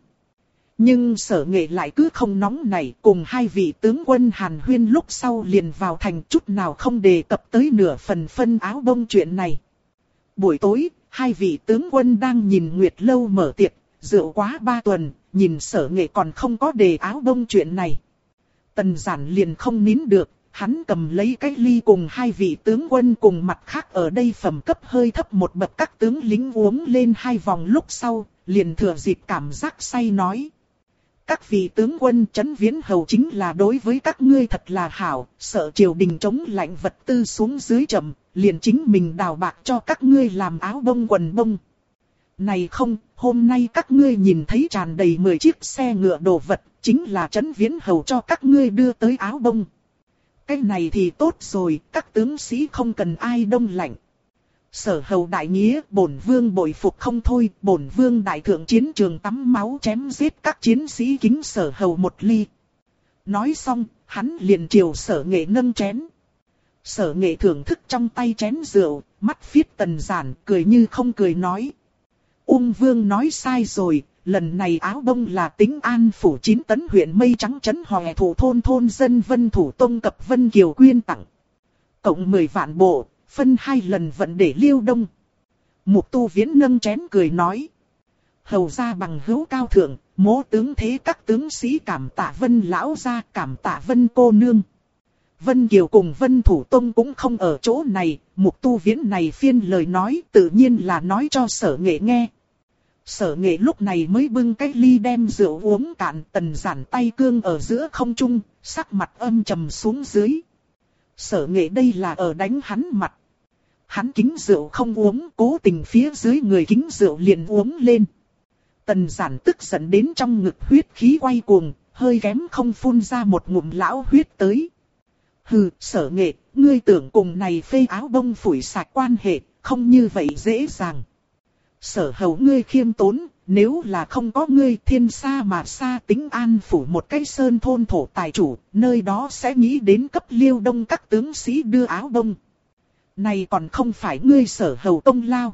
Nhưng Sở Nghệ lại cứ không nóng nảy, cùng hai vị tướng quân hàn huyên lúc sau liền vào thành, chút nào không đề cập tới nửa phần phân áo bông chuyện này. Buổi tối, hai vị tướng quân đang nhìn Nguyệt Lâu mở tiệc, rượu quá 3 tuần, nhìn Sở Nghệ còn không có đề áo bông chuyện này. Tần Giản liền không nín được, hắn cầm lấy cái ly cùng hai vị tướng quân cùng mặt khác ở đây phẩm cấp hơi thấp một bậc các tướng lính uống lên 2 vòng lúc sau, liền thừa dịp cảm giác say nói. Các vị tướng quân, Trấn Viễn hầu chính là đối với các ngươi thật là hảo, sợ triều đình chống lạnh vật tư xuống dưới chậm, liền chính mình đào bạc cho các ngươi làm áo bông quần bông. Này không, hôm nay các ngươi nhìn thấy tràn đầy 10 chiếc xe ngựa đồ vật, chính là Trấn Viễn hầu cho các ngươi đưa tới áo bông. Cái này thì tốt rồi, các tướng sĩ không cần ai đông lạnh. Sở hầu đại nghĩa, bổn vương bội phục không thôi, bổn vương đại thượng chiến trường tắm máu chém giết các chiến sĩ kính Sở hầu một ly. Nói xong, hắn liền chiều Sở Nghệ nâng chén. Sở Nghệ thưởng thức trong tay chén rượu, mắt phiết Tần Giản, cười như không cười nói. Ung vương nói sai rồi, lần này áo bông là tính An phủ 9 tấn huyện Mây Trắng trấn Hòe thủ thôn dân Vân Thủ Tông cập Vân Kiều quyên tặng. Cộng 10 vạn bộ, phân 2 lần vận để Liêu Đông. Mục Tu Viễn nâng chén cười nói. Hầu ra bằng hữu cao thượng, mỗ tướng thế các tướng sĩ cảm tạ Vân lão gia, cảm tạ Vân cô nương. Vân Kiều cùng Vân Thủ Tông cũng không ở chỗ này, Mục Tu Viễn này phiên lời nói tự nhiên là nói cho Sở Nghệ nghe. Sở Nghệ lúc này mới bưng cái ly đem rượu uống cạn, Tần Giản tay cương ở giữa không trung, sắc mặt âm trầm xuống dưới. Sở Nghệ đây là ở đánh hắn mặt. Hắn kính rượu không uống, cố tình phía dưới người kính rượu liền uống lên. Tần Giản tức giận đến trong ngực huyết khí quay cuồng, hơi kém không phun ra một ngụm lão huyết tới. Hừ, Sở Nghệ, ngươi tưởng cùng này phê áo bông phủi sạch quan hệ, không như vậy dễ dàng. Sở hầu ngươi khiêm tốn, nếu là không có ngươi thiên xa mà xa tính An phủ một cái sơn thôn thổ tài chủ, nơi đó sẽ nghĩ đến cấp Liêu Đông các tướng sĩ đưa áo bông. Này còn không phải ngươi Sở hầu công lao.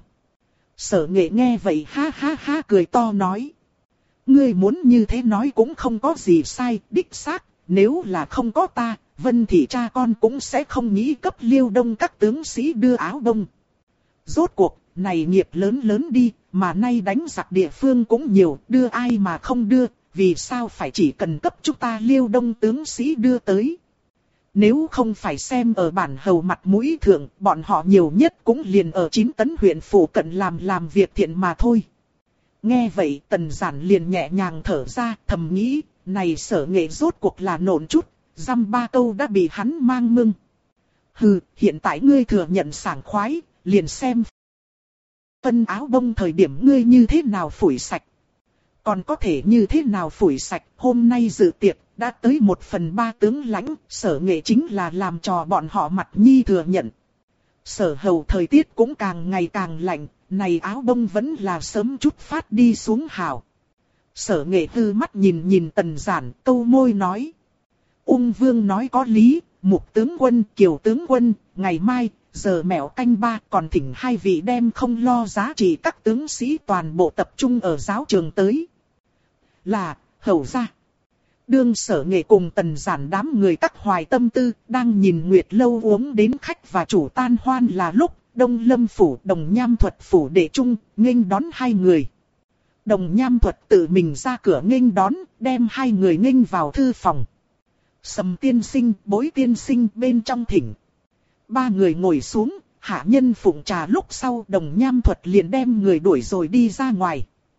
Sở Nghệ nghe vậy ha ha ha cười to nói. Ngươi muốn như thế nói cũng không có gì sai, đích xác, nếu là không có ta, Vân thị cha con cũng sẽ không nghĩ cấp Liêu Đông các tướng sĩ đưa áo bông. Rốt cuộc, này nghiệp lớn lớn đi, mà nay đánh giặc địa phương cũng nhiều, đưa ai mà không đưa, vì sao phải chỉ cần cấp chúng ta Liêu Đông tướng sĩ đưa tới. Nếu không phải xem ở bản hầu mặt mũi thượng, bọn họ nhiều nhất cũng liền ở 9 tấn huyện phủ cận làm việc thiện mà thôi. Nghe vậy Tần Giản liền nhẹ nhàng thở ra, thầm nghĩ, này Sở Nghệ rốt cuộc là nộn chút, dăm ba câu đã bị hắn mang mưng. Hừ, hiện tại ngươi thừa nhận sảng khoái, liền xem phân áo bông thời điểm ngươi như thế nào phủi sạch. Còn có thể như thế nào phủi sạch, hôm nay dự tiệc, đã tới 1/3 tướng lãnh, Sở Nghệ chính là làm trò bọn họ mặt nhi thừa nhận. Sở Hầu thời tiết cũng càng ngày càng lạnh, này áo bông vẫn là sớm chút phát đi xuống hào. Sở Nghệ hư mắt nhìn nhìn Tần Giản, câu môi nói. Ung Vương nói có lý, Mục tướng quân, Kiều tướng quân, ngày mai, giờ mẹo canh 3 còn thỉnh hai vị đem không lo giá trị các tướng sĩ toàn bộ tập trung ở giáo trường tới. Là, hầu ra. Đương Sở Nghệ cùng Tần Giản đám người các hoài tâm tư, đang nhìn Nguyệt Lâu uống đến khách và chủ tan hoan là lúc, Đông Lâm Phủ, Đồng Nham Thuật Phủ đệ trung, nghênh đón hai người. Đồng Nham Thuật tự mình ra cửa nghênh đón, đem hai người nghênh vào thư phòng. Sầm tiên sinh, Bối tiên sinh bên trong thỉnh. Ba người ngồi xuống, hạ nhân phụng trà lúc sau Đồng Nham Thuật liền đem người đuổi rồi đi ra ngoài.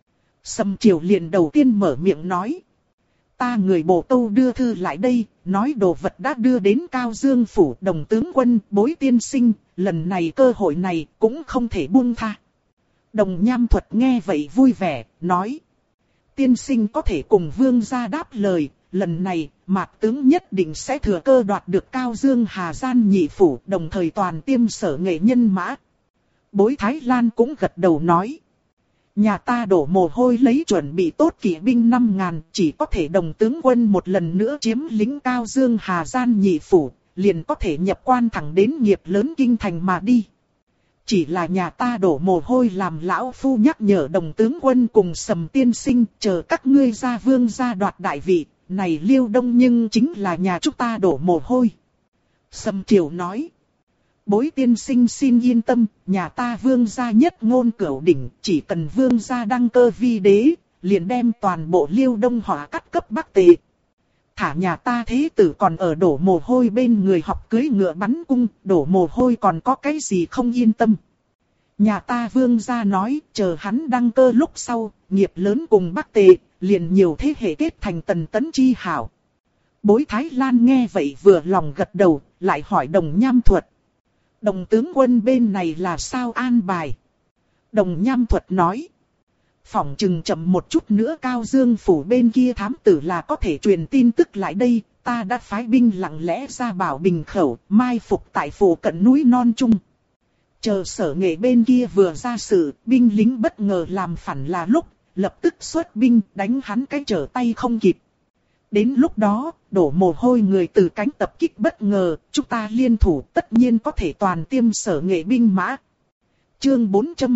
Sầm Triều liền đầu tiên mở miệng nói. Ta người Bồ Tâu đưa thư lại đây, nói đồ vật đã đưa đến Cao Dương Phủ. Đồng tướng quân, Bối tiên sinh, lần này cơ hội này cũng không thể buông tha. Đồng Nham Thuật nghe vậy vui vẻ, nói. Tiên sinh có thể cùng vương gia đáp lời, lần này, Mạc tướng nhất định sẽ thừa cơ đoạt được Cao Dương Hà Gian nhị phủ, đồng thời toàn tiêm Sở Nghệ nhân mã. Bối Thái Lan cũng gật đầu nói. Nhà ta đổ mồ hôi lấy chuẩn bị tốt kỵ binh 5.000, chỉ có thể đồng tướng quân một lần nữa chiếm lĩnh Cao Dương Hà Gian nhị phủ, liền có thể nhập quan thẳng đến nghiệp lớn kinh thành mà đi. Chỉ là nhà ta đổ mồ hôi làm lão phu nhắc nhở đồng tướng quân cùng Sầm tiên sinh, chờ các ngươi ra vương gia đoạt đại vị, này Liêu Đông nhưng chính là nhà chúng ta đổ mồ hôi. Sầm Triều nói. Bối tiên sinh xin yên tâm, nhà ta vương gia nhất ngôn cửu đỉnh, chỉ cần vương gia đăng cơ vi đế, liền đem toàn bộ Liêu Đông hỏa cắt cấp Bắc Tề. Thả nhà ta thế tử còn ở đổ mồ hôi bên người học cưới ngựa bắn cung, đổ mồ hôi còn có cái gì không yên tâm. Nhà ta vương gia nói, chờ hắn đăng cơ lúc sau, nghiệp lớn cùng Bắc Tề, liền nhiều thế hệ kết thành tần tấn chi hảo. Bối Thái Lan nghe vậy vừa lòng gật đầu, lại hỏi Đồng Nham Thuật. Đồng tướng quân bên này là sao an bài? Đồng Nham Thuật nói. Phỏng chừng chậm một chút nữa Cao Dương Phủ bên kia thám tử là có thể truyền tin tức lại đây, ta đã phái binh lặng lẽ ra Bảo Bình Khẩu, mai phục tại phủ cận núi non trung. Chờ Sở Nghệ bên kia vừa ra sự, binh lính bất ngờ làm phản là lúc, lập tức xuất binh đánh hắn cái trở tay không kịp. Đến lúc đó, đổ mồ hôi người từ cánh tập kích bất ngờ, chúng ta liên thủ tất nhiên có thể toàn tiêm Sở Nghệ binh mã. Chương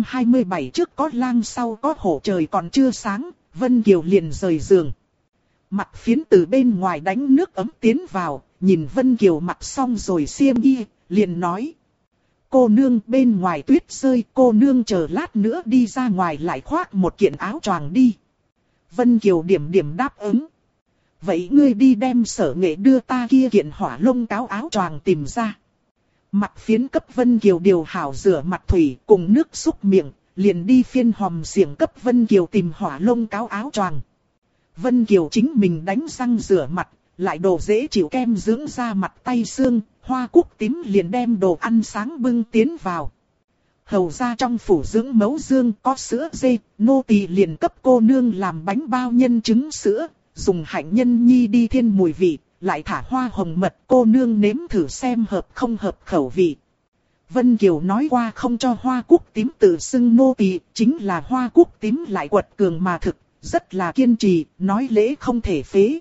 427 trước có lang sau có hổ, trời còn chưa sáng, Vân Kiều liền rời giường. Mặt phiến từ bên ngoài đánh nước ấm tiến vào, nhìn Vân Kiều mặc xong rồi xiêm y, liền nói. Cô nương bên ngoài tuyết rơi, cô nương chờ lát nữa đi ra ngoài lại khoác một kiện áo choàng đi. Vân Kiều điểm điểm đáp ứng. Vậy ngươi đi đem Sở Nghệ đưa ta kia kiện hỏa lông cáo áo choàng tìm ra. Mặt phiến cấp Vân Kiều điều hảo rửa mặt thủy cùng nước xúc miệng, liền đi phiên hòm xiềng cấp Vân Kiều tìm hỏa lông cáo áo choàng. Vân Kiều chính mình đánh răng rửa mặt, lại đồ dễ chịu kem dưỡng da mặt tay xương, Hoa Cúc Tím liền đem đồ ăn sáng bưng tiến vào. Hầu ra trong phủ dưỡng mẫu dương có sữa dê, nô tỳ liền cấp cô nương làm bánh bao nhân trứng sữa, dùng hạnh nhân nhi đi thiên mùi vị, lại thả hoa hồng mật, cô nương nếm thử xem hợp không hợp khẩu vị. Vân Kiều nói qua không cho Hoa Cúc Tím tự xưng nô tỳ, chính là Hoa Cúc Tím lại quật cường mà thực, rất là kiên trì, nói lễ không thể phế.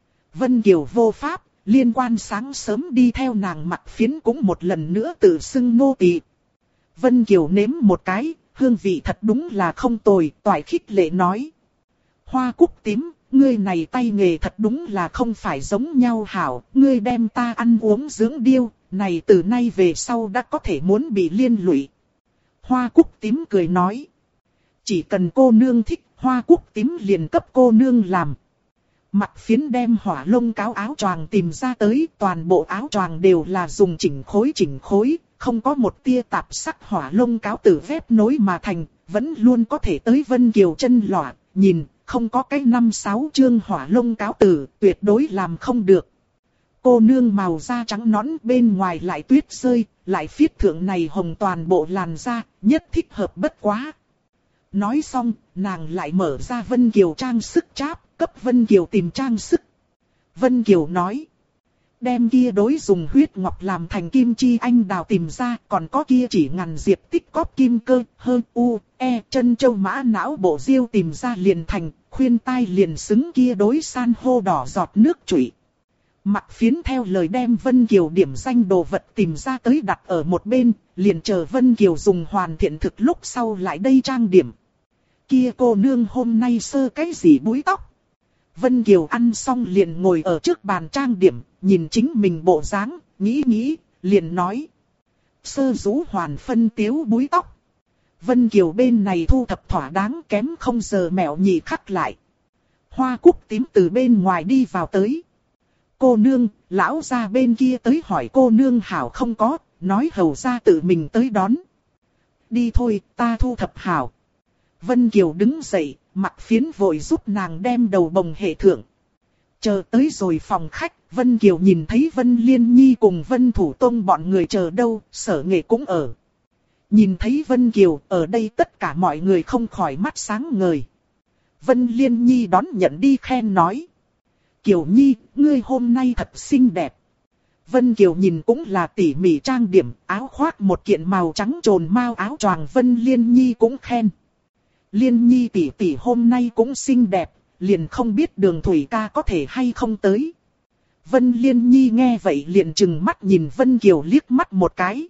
Vân Kiều vô pháp, liên quan sáng sớm đi theo nàng mặt phiến cũng một lần nữa tự xưng nô tỳ. Vân Kiều nếm một cái, hương vị thật đúng là không tồi, toại khích lệ nói. Hoa Cúc Tím, ngươi này tay nghề thật đúng là không phải giống nhau hảo, ngươi đem ta ăn uống dưỡng điêu, này từ nay về sau đã có thể muốn bị liên lụy. Hoa Cúc Tím cười nói. Chỉ cần cô nương thích, Hoa Cúc Tím liền cấp cô nương làm. Mặc Phiến đem hỏa lông cáo áo choàng tìm ra tới, toàn bộ áo choàng đều là dùng chỉnh khối, không có một tia tạp sắc hỏa lông cáo từ vép nối mà thành, vẫn luôn có thể tới Vân Kiều chân lọa, nhìn, không có cái 5-6 chương hỏa lông cáo tử, tuyệt đối làm không được. Cô nương màu da trắng nõn bên ngoài lại tuyết rơi, lại phiết thượng này hồng toàn bộ làn da, nhất thích hợp bất quá. Nói xong, nàng lại mở ra Vân Kiều trang sức cháp, cấp Vân Kiều tìm trang sức. Vân Kiều nói, đem kia đối dùng huyết ngọc làm thành kim chi anh đào tìm ra, còn có kia chỉ ngàn diệp tích cóp kim cơ, hơn u, e, chân châu mã não bộ diêu tìm ra liền thành, khuyên tai liền xứng kia đối san hô đỏ giọt nước chủy. Mặc Phiến theo lời đem Vân Kiều điểm danh đồ vật tìm ra tới đặt ở một bên, liền chờ Vân Kiều dùng hoàn thiện thực lúc sau lại đây trang điểm. Kia cô nương hôm nay sơ cái gì búi tóc? Vân Kiều ăn xong liền ngồi ở trước bàn trang điểm, nhìn chính mình bộ dáng, nghĩ, liền nói. Sơ rũ hoàn phân tiếu búi tóc. Vân Kiều bên này thu thập thỏa đáng kém không giờ mẹo nhị khắc lại. Hoa cúc tím từ bên ngoài đi vào tới. Cô nương, lão gia bên kia tới hỏi cô nương hảo không có, nói hầu gia tự mình tới đón. Đi thôi, ta thu thập hảo. Vân Kiều đứng dậy, Mặc Phiến vội giúp nàng đem đầu bồng hệ thượng. Chờ tới rồi phòng khách, Vân Kiều nhìn thấy Vân Liên Nhi cùng Vân Thủ Tông bọn người chờ đâu, Sở Nghệ cũng ở. Nhìn thấy Vân Kiều, ở đây tất cả mọi người không khỏi mắt sáng ngời. Vân Liên Nhi đón nhận đi khen nói. Kiều Nhi, ngươi hôm nay thật xinh đẹp. Vân Kiều nhìn cũng là tỉ mỉ trang điểm, áo khoác một kiện màu trắng trồn mao áo choàng. Vân Liên Nhi cũng khen. Liên Nhi tỷ tỷ hôm nay cũng xinh đẹp, liền không biết Đường Thủy ca có thể hay không tới. Vân Liên Nhi nghe vậy liền trừng mắt nhìn Vân Kiều liếc mắt một cái.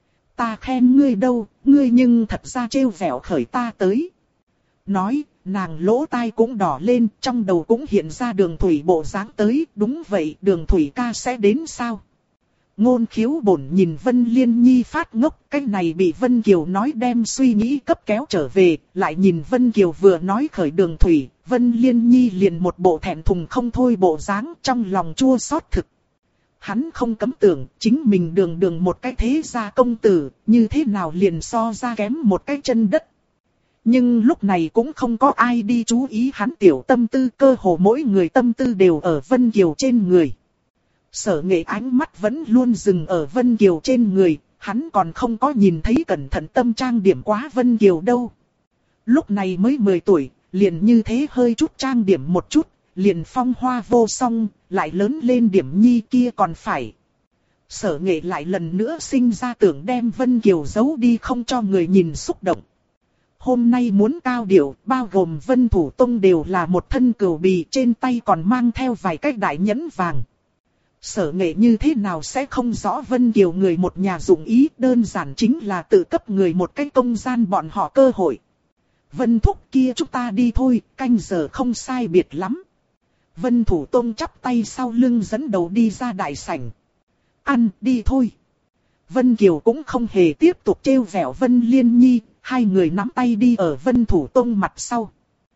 Ta khen ngươi đâu, ngươi nhưng thật ra trêu vẻo khởi ta tới. Nói, nàng lỗ tai cũng đỏ lên, trong đầu cũng hiện ra Đường Thủy bộ dáng tới. Đúng vậy, Đường Thủy ca sẽ đến sao? Ngôn Khiếu bổn nhìn Vân Liên Nhi phát ngốc, cái này bị Vân Kiều nói đem suy nghĩ cấp kéo trở về, lại nhìn Vân Kiều vừa nói khởi Đường Thủy, Vân Liên Nhi liền một bộ thẹn thùng không thôi bộ dáng, trong lòng chua xót thực. Hắn không cấm tưởng, chính mình đường một cái thế gia công tử, như thế nào liền so ra kém một cái chân đất. Nhưng lúc này cũng không có ai đi chú ý hắn tiểu tâm tư, cơ hồ mỗi người tâm tư đều ở Vân Kiều trên người. Sở Nghệ ánh mắt vẫn luôn dừng ở Vân Kiều trên người, hắn còn không có nhìn thấy cẩn thận tâm trang điểm quá Vân Kiều đâu. Lúc này mới 10 tuổi, liền như thế hơi chút trang điểm một chút, liền phong hoa vô song, lại lớn lên điểm nhi kia còn phải. Sở Nghệ lại lần nữa sinh ra tưởng đem Vân Kiều giấu đi không cho người nhìn xúc động. Hôm nay muốn cao điệu, bao gồm Vân Thủ Tông đều là một thân cừu bì, trên tay còn mang theo vài cái đại nhẫn vàng. Sở Nghệ như thế nào sẽ không rõ Vân Kiều người một nhà dụng ý, đơn giản chính là tự cấp người một cái công gian bọn họ cơ hội. Vân thúc kia chúng ta đi thôi, canh giờ không sai biệt lắm. Vân Thủ Tông chắp tay sau lưng dẫn đầu đi ra đại sảnh. Ăn đi thôi. Vân Kiều cũng không hề tiếp tục trêu vẻo Vân Liên Nhi, hai người nắm tay đi ở Vân Thủ Tông mặt sau.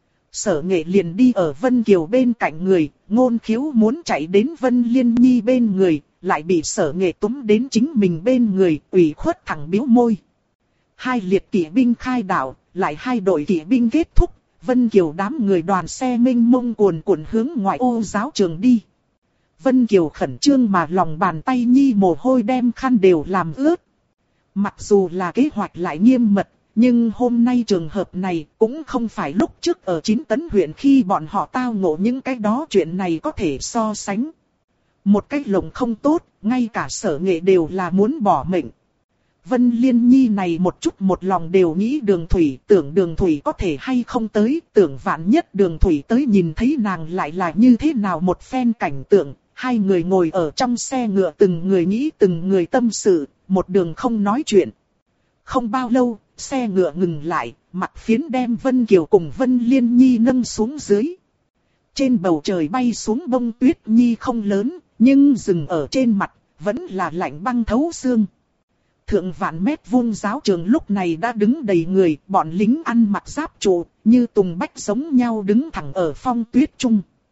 Sở Nghệ liền đi ở Vân Kiều bên cạnh người, Ngôn Khiếu muốn chạy đến Vân Liên Nhi bên người, lại bị Sở Nghệ túm đến chính mình bên người, ủy khuất thẳng biếu môi. Hai liệt kỵ binh khai đảo, lại hai đội kỵ binh kết thúc, Vân Kiều đám người đoàn xe mênh mông cuồn cuộn hướng ngoại ô giáo trường đi. Vân Kiều khẩn trương mà lòng bàn tay nhi mồ hôi đem khăn đều làm ướt. Mặc dù là kế hoạch lại nghiêm mật, nhưng hôm nay trường hợp này cũng không phải lúc trước ở Chín Tấn huyện khi bọn họ tao ngộ những cái đó chuyện này có thể so sánh. Một cái lồng không tốt, ngay cả Sở Nghệ đều là muốn bỏ mệnh. Vân Liên Nhi này một chút một lòng đều nghĩ Đường Thủy, tưởng Đường Thủy có thể hay không tới, tưởng vạn nhất Đường Thủy tới nhìn thấy nàng lại là như thế nào một phen cảnh tượng. Hai người ngồi ở trong xe ngựa từng người nghĩ từng người tâm sự, một đường không nói chuyện. Không bao lâu, xe ngựa ngừng lại, Mặc Phiến đem Vân Kiều cùng Vân Liên Nhi nâng xuống dưới. Trên bầu trời bay xuống bông tuyết nhi không lớn, nhưng dừng ở trên mặt, vẫn là lạnh băng thấu xương. Thượng vạn mét vuông giáo trường lúc này đã đứng đầy người, bọn lính ăn mặc giáp trụ, như tùng bách giống nhau đứng thẳng ở phong tuyết trung.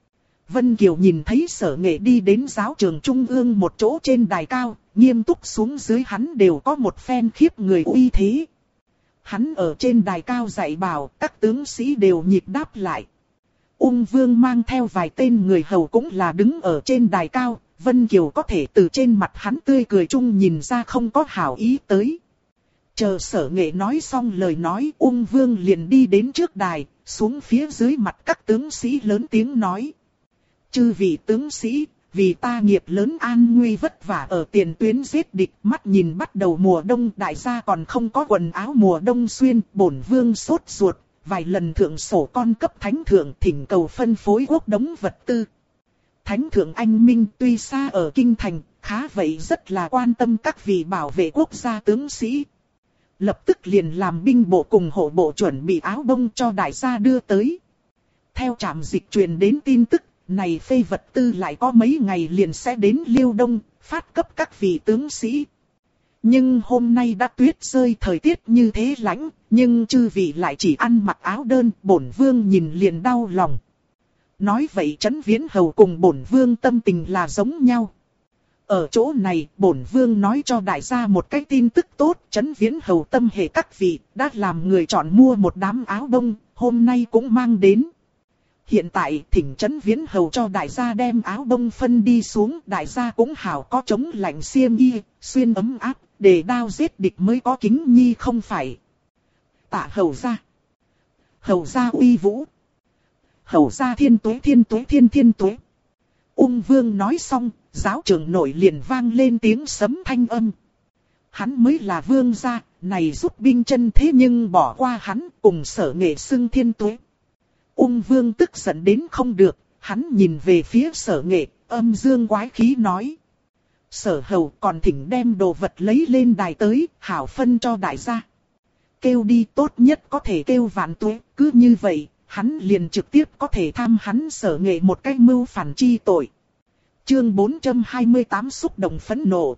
Vân Kiều nhìn thấy Sở Nghệ đi đến giáo trường trung ương một chỗ trên đài cao, nghiêm túc xuống dưới hắn đều có một phen khiếp người uy thế. Hắn ở trên đài cao dạy bảo, các tướng sĩ đều nhịp đáp lại. Ung Vương mang theo vài tên người hầu cũng là đứng ở trên đài cao, Vân Kiều có thể từ trên mặt hắn tươi cười chung nhìn ra không có hảo ý tới. Chờ Sở Nghệ nói xong lời nói, Ung Vương liền đi đến trước đài, xuống phía dưới mặt các tướng sĩ lớn tiếng nói. Chư vị tướng sĩ, vì ta nghiệp lớn an nguy vất vả ở tiền tuyến giết địch, mắt nhìn bắt đầu mùa đông, đại gia còn không có quần áo mùa đông xuyên, bổn vương sốt ruột, vài lần thượng sổ con cấp thánh thượng thỉnh cầu phân phối quốc đống vật tư. Thánh thượng anh minh tuy xa ở kinh thành, khá vậy rất là quan tâm các vị bảo vệ quốc gia tướng sĩ. Lập tức liền làm binh bộ cùng hộ bộ chuẩn bị áo bông cho đại gia đưa tới. Theo trạm dịch truyền đến tin tức, này phê vật tư lại có mấy ngày liền sẽ đến Liêu Đông, phát cấp các vị tướng sĩ. Nhưng hôm nay đã tuyết rơi, thời tiết như thế lạnh, nhưng chư vị lại chỉ ăn mặc áo đơn, bổn vương nhìn liền đau lòng. Nói vậy Trấn Viễn Hầu cùng bổn vương tâm tình là giống nhau. Ở chỗ này, bổn vương nói cho đại gia một cái tin tức tốt, Trấn Viễn Hầu tâm hệ các vị, đã làm người chọn mua một đám áo đông, hôm nay cũng mang đến. Hiện tại thỉnh Trấn Viễn Hầu cho đại gia đem áo đông phân đi xuống, đại gia cũng hảo có chống lạnh xiêm y, xuyên ấm áp, để đao giết địch mới có kính nhi không phải. Tạ hầu gia. Hầu gia uy vũ. Hầu gia thiên tuế thiên tuế thiên thiên tuế. Ung Vương nói xong, giáo trường nội liền vang lên tiếng sấm thanh âm. Hắn mới là vương gia, này giúp binh chân thế nhưng bỏ qua hắn cùng Sở Nghệ xưng thiên tuế. Ung Vương tức giận đến không được, hắn nhìn về phía Sở Nghệ, âm dương quái khí nói. Sở hầu còn thỉnh đem đồ vật lấy lên đài tới, hảo phân cho đại gia. Kêu đi tốt nhất có thể kêu vạn tuế, cứ như vậy, hắn liền trực tiếp có thể tham hắn Sở Nghệ một cách mưu phản chi tội. Chương 428 xúc động phẫn nộ.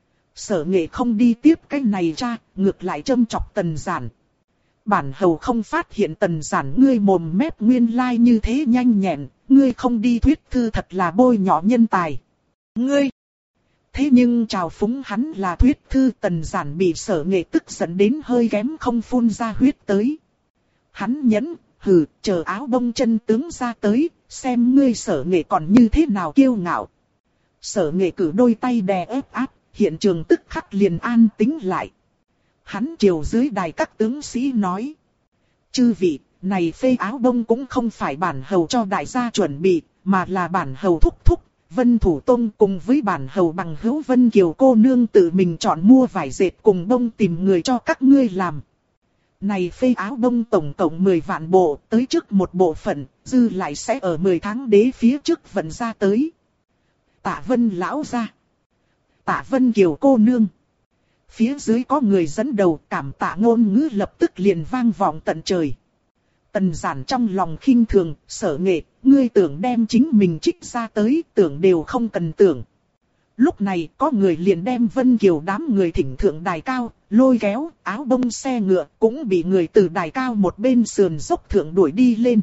Sở Nghệ không đi tiếp cái này ra, ngược lại châm chọc Tần Giản. Bản hầu không phát hiện Tần Giản ngươi mồm mép nguyên lai như thế nhanh nhẹn, ngươi không đi thuyết thư thật là bôi nhọ nhân tài. Ngươi! Thế nhưng chào phúng hắn là thuyết thư, Tần Giản bị Sở Nghệ tức giận đến hơi kém không phun ra huyết tới. Hắn nhẫn, hừ, chờ áo bông chân tướng ra tới, xem ngươi Sở Nghệ còn như thế nào kiêu ngạo. Sở Nghệ cử đôi tay đè ép áp, hiện trường tức khắc liền an tĩnh lại. Hắn chiều dưới đài các tướng sĩ nói. Chư vị, này phê áo bông cũng không phải bản hầu cho đại gia chuẩn bị, mà là bản hầu thúc thúc, Vân Thủ Tông cùng với bản hầu bằng hữu Vân Kiều cô nương tự mình chọn mua vải dệt cùng bông tìm người cho các ngươi làm. Này phê áo bông tổng cộng 10 vạn bộ, tới trước một bộ phận, dư lại sẽ ở 10 tháng đế phía trước vận ra tới. Tạ Vân lão gia. Tạ Vân Kiều cô nương. Phía dưới có người dẫn đầu, cảm tạ ngôn ngữ lập tức liền vang vọng tận trời. Tần Giản trong lòng khinh thường, Sở Nghệ, ngươi tưởng đem chính mình trích ra tới, tưởng đều không cần tưởng. Lúc này có người liền đem Vân Kiều đám người thỉnh thượng đài cao, lôi kéo, áo bông xe ngựa, cũng bị người từ đài cao một bên sườn dốc thượng đuổi đi lên.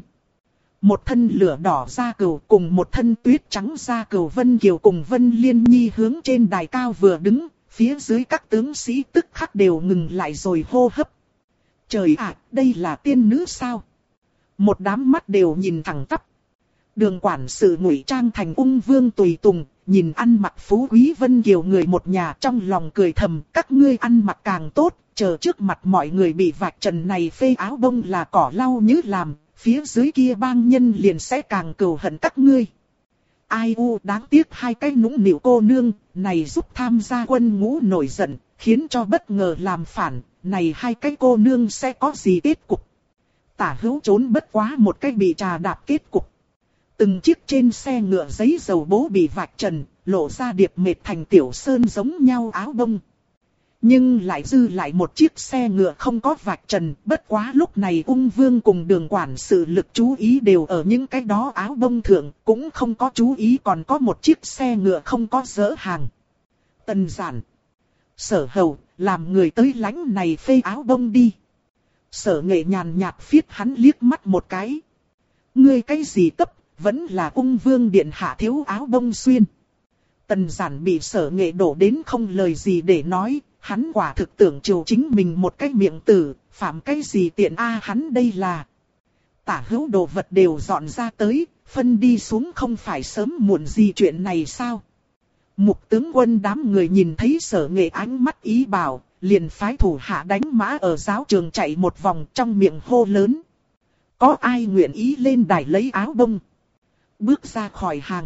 Một thân lửa đỏ da cừu cùng một thân tuyết trắng da cừu Vân Kiều cùng Vân Liên Nhi hướng trên đài cao vừa đứng, phía dưới các tướng sĩ tức khắc đều ngừng lại rồi hô hấp. Trời ạ, đây là tiên nữ sao? Một đám mắt đều nhìn thẳng tắp. Đường quản sự ngụy trang thành Ung Vương tùy tùng, nhìn ăn mặc phú quý Vân Kiều người một nhà trong lòng cười thầm, các ngươi ăn mặc càng tốt, chờ trước mặt mọi người bị vạch trần này phê áo bông là cỏ lau như làm, phía dưới kia bang nhân liền sẽ càng cừu hận các ngươi. Ai u đáng tiếc hai cái nũng nịu cô nương, này giúp tham gia quân ngũ nổi giận, khiến cho bất ngờ làm phản, này hai cái cô nương sẽ có gì kết cục. Tả hữu trốn bất quá một cái bị trà đạp kết cục. Từng chiếc trên xe ngựa giấy dầu bố bị vạch trần, lộ ra điệp mệt thành tiểu sơn giống nhau áo bông. Nhưng lại dư lại một chiếc xe ngựa không có vạch trần, bất quá lúc này Ung Vương cùng đường quản sự lực chú ý đều ở những cái đó áo bông thượng, cũng không có chú ý còn có một chiếc xe ngựa không có dỡ hàng. Tần Giản. Sở hầu, làm người tới lãnh này phê áo bông đi. Sở Nghệ nhàn nhạt phiết hắn liếc mắt một cái. Ngươi cái gì cấp, vẫn là ung vương điện hạ thiếu áo bông xuyên. Tần Giản bị Sở Nghệ đổ đến không lời gì để nói, hắn quả thực tưởng chiều chính mình một cái miệng tử, phạm cái gì tiện hắn đây là. Tả hữu đồ vật đều dọn ra tới, phân đi xuống không phải sớm muộn gì chuyện này sao? Mục tướng quân đám người nhìn thấy Sở Nghệ ánh mắt ý bảo, liền phái thủ hạ đánh mã ở giáo trường chạy một vòng trong miệng hô lớn. Có ai nguyện ý lên đài lấy áo bông? Bước ra khỏi hàng.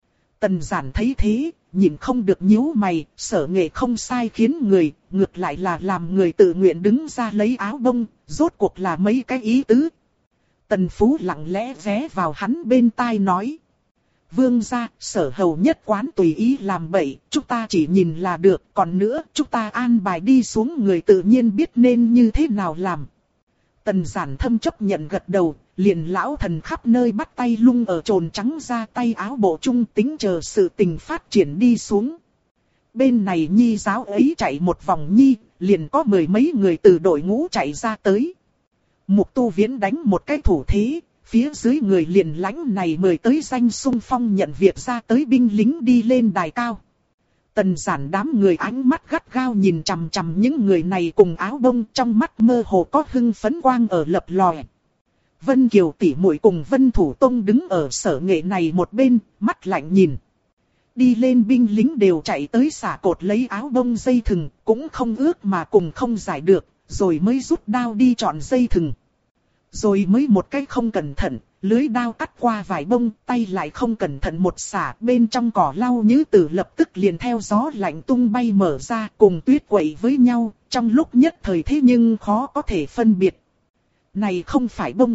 Tần Giản thấy thế, nhìn không được nhíu mày, Sở Nghệ không sai khiến người, ngược lại là làm người tự nguyện đứng ra lấy áo bông, rốt cuộc là mấy cái ý tứ. Tần Phú lặng lẽ ghé vào hắn bên tai nói. Vương gia, Sở hầu nhất quán tùy ý làm bậy, chúng ta chỉ nhìn là được, còn nữa, chúng ta an bài đi xuống người tự nhiên biết nên như thế nào làm. Tần Giản thâm chấp nhận gật đầu, liền lão thần khắp nơi bắt tay lung ở trồn trắng ra tay áo bộ trung tính chờ sự tình phát triển đi xuống. Bên này nhi giáo ấy chạy một vòng nhi, liền có mười mấy người từ đội ngũ chạy ra tới. Mục Tu Viễn đánh một cái thủ thế, phía dưới người liền lãnh này mời tới danh xung phong nhận việc ra tới binh lính đi lên đài cao. Tần Giản đám người ánh mắt gắt gao nhìn chằm chằm những người này cùng áo bông, trong mắt mơ hồ có hưng phấn quang ở lập lòe. Vân Kiều tỷ muội cùng Vân Thủ Tông đứng ở Sở Nghệ này một bên, mắt lạnh nhìn. Đi lên binh lính đều chạy tới xả cột lấy áo bông dây thừng, cũng không ước mà cùng không giải được, rồi mới rút đao đi chọn dây thừng. Rồi mới một cái không cẩn thận, lưới đao cắt qua vải bông, tay lại không cẩn thận một xả, bên trong cỏ lau nhứ tử lập tức liền theo gió lạnh tung bay mở ra, cùng tuyết quậy với nhau, trong lúc nhất thời thế nhưng khó có thể phân biệt. Này không phải bông.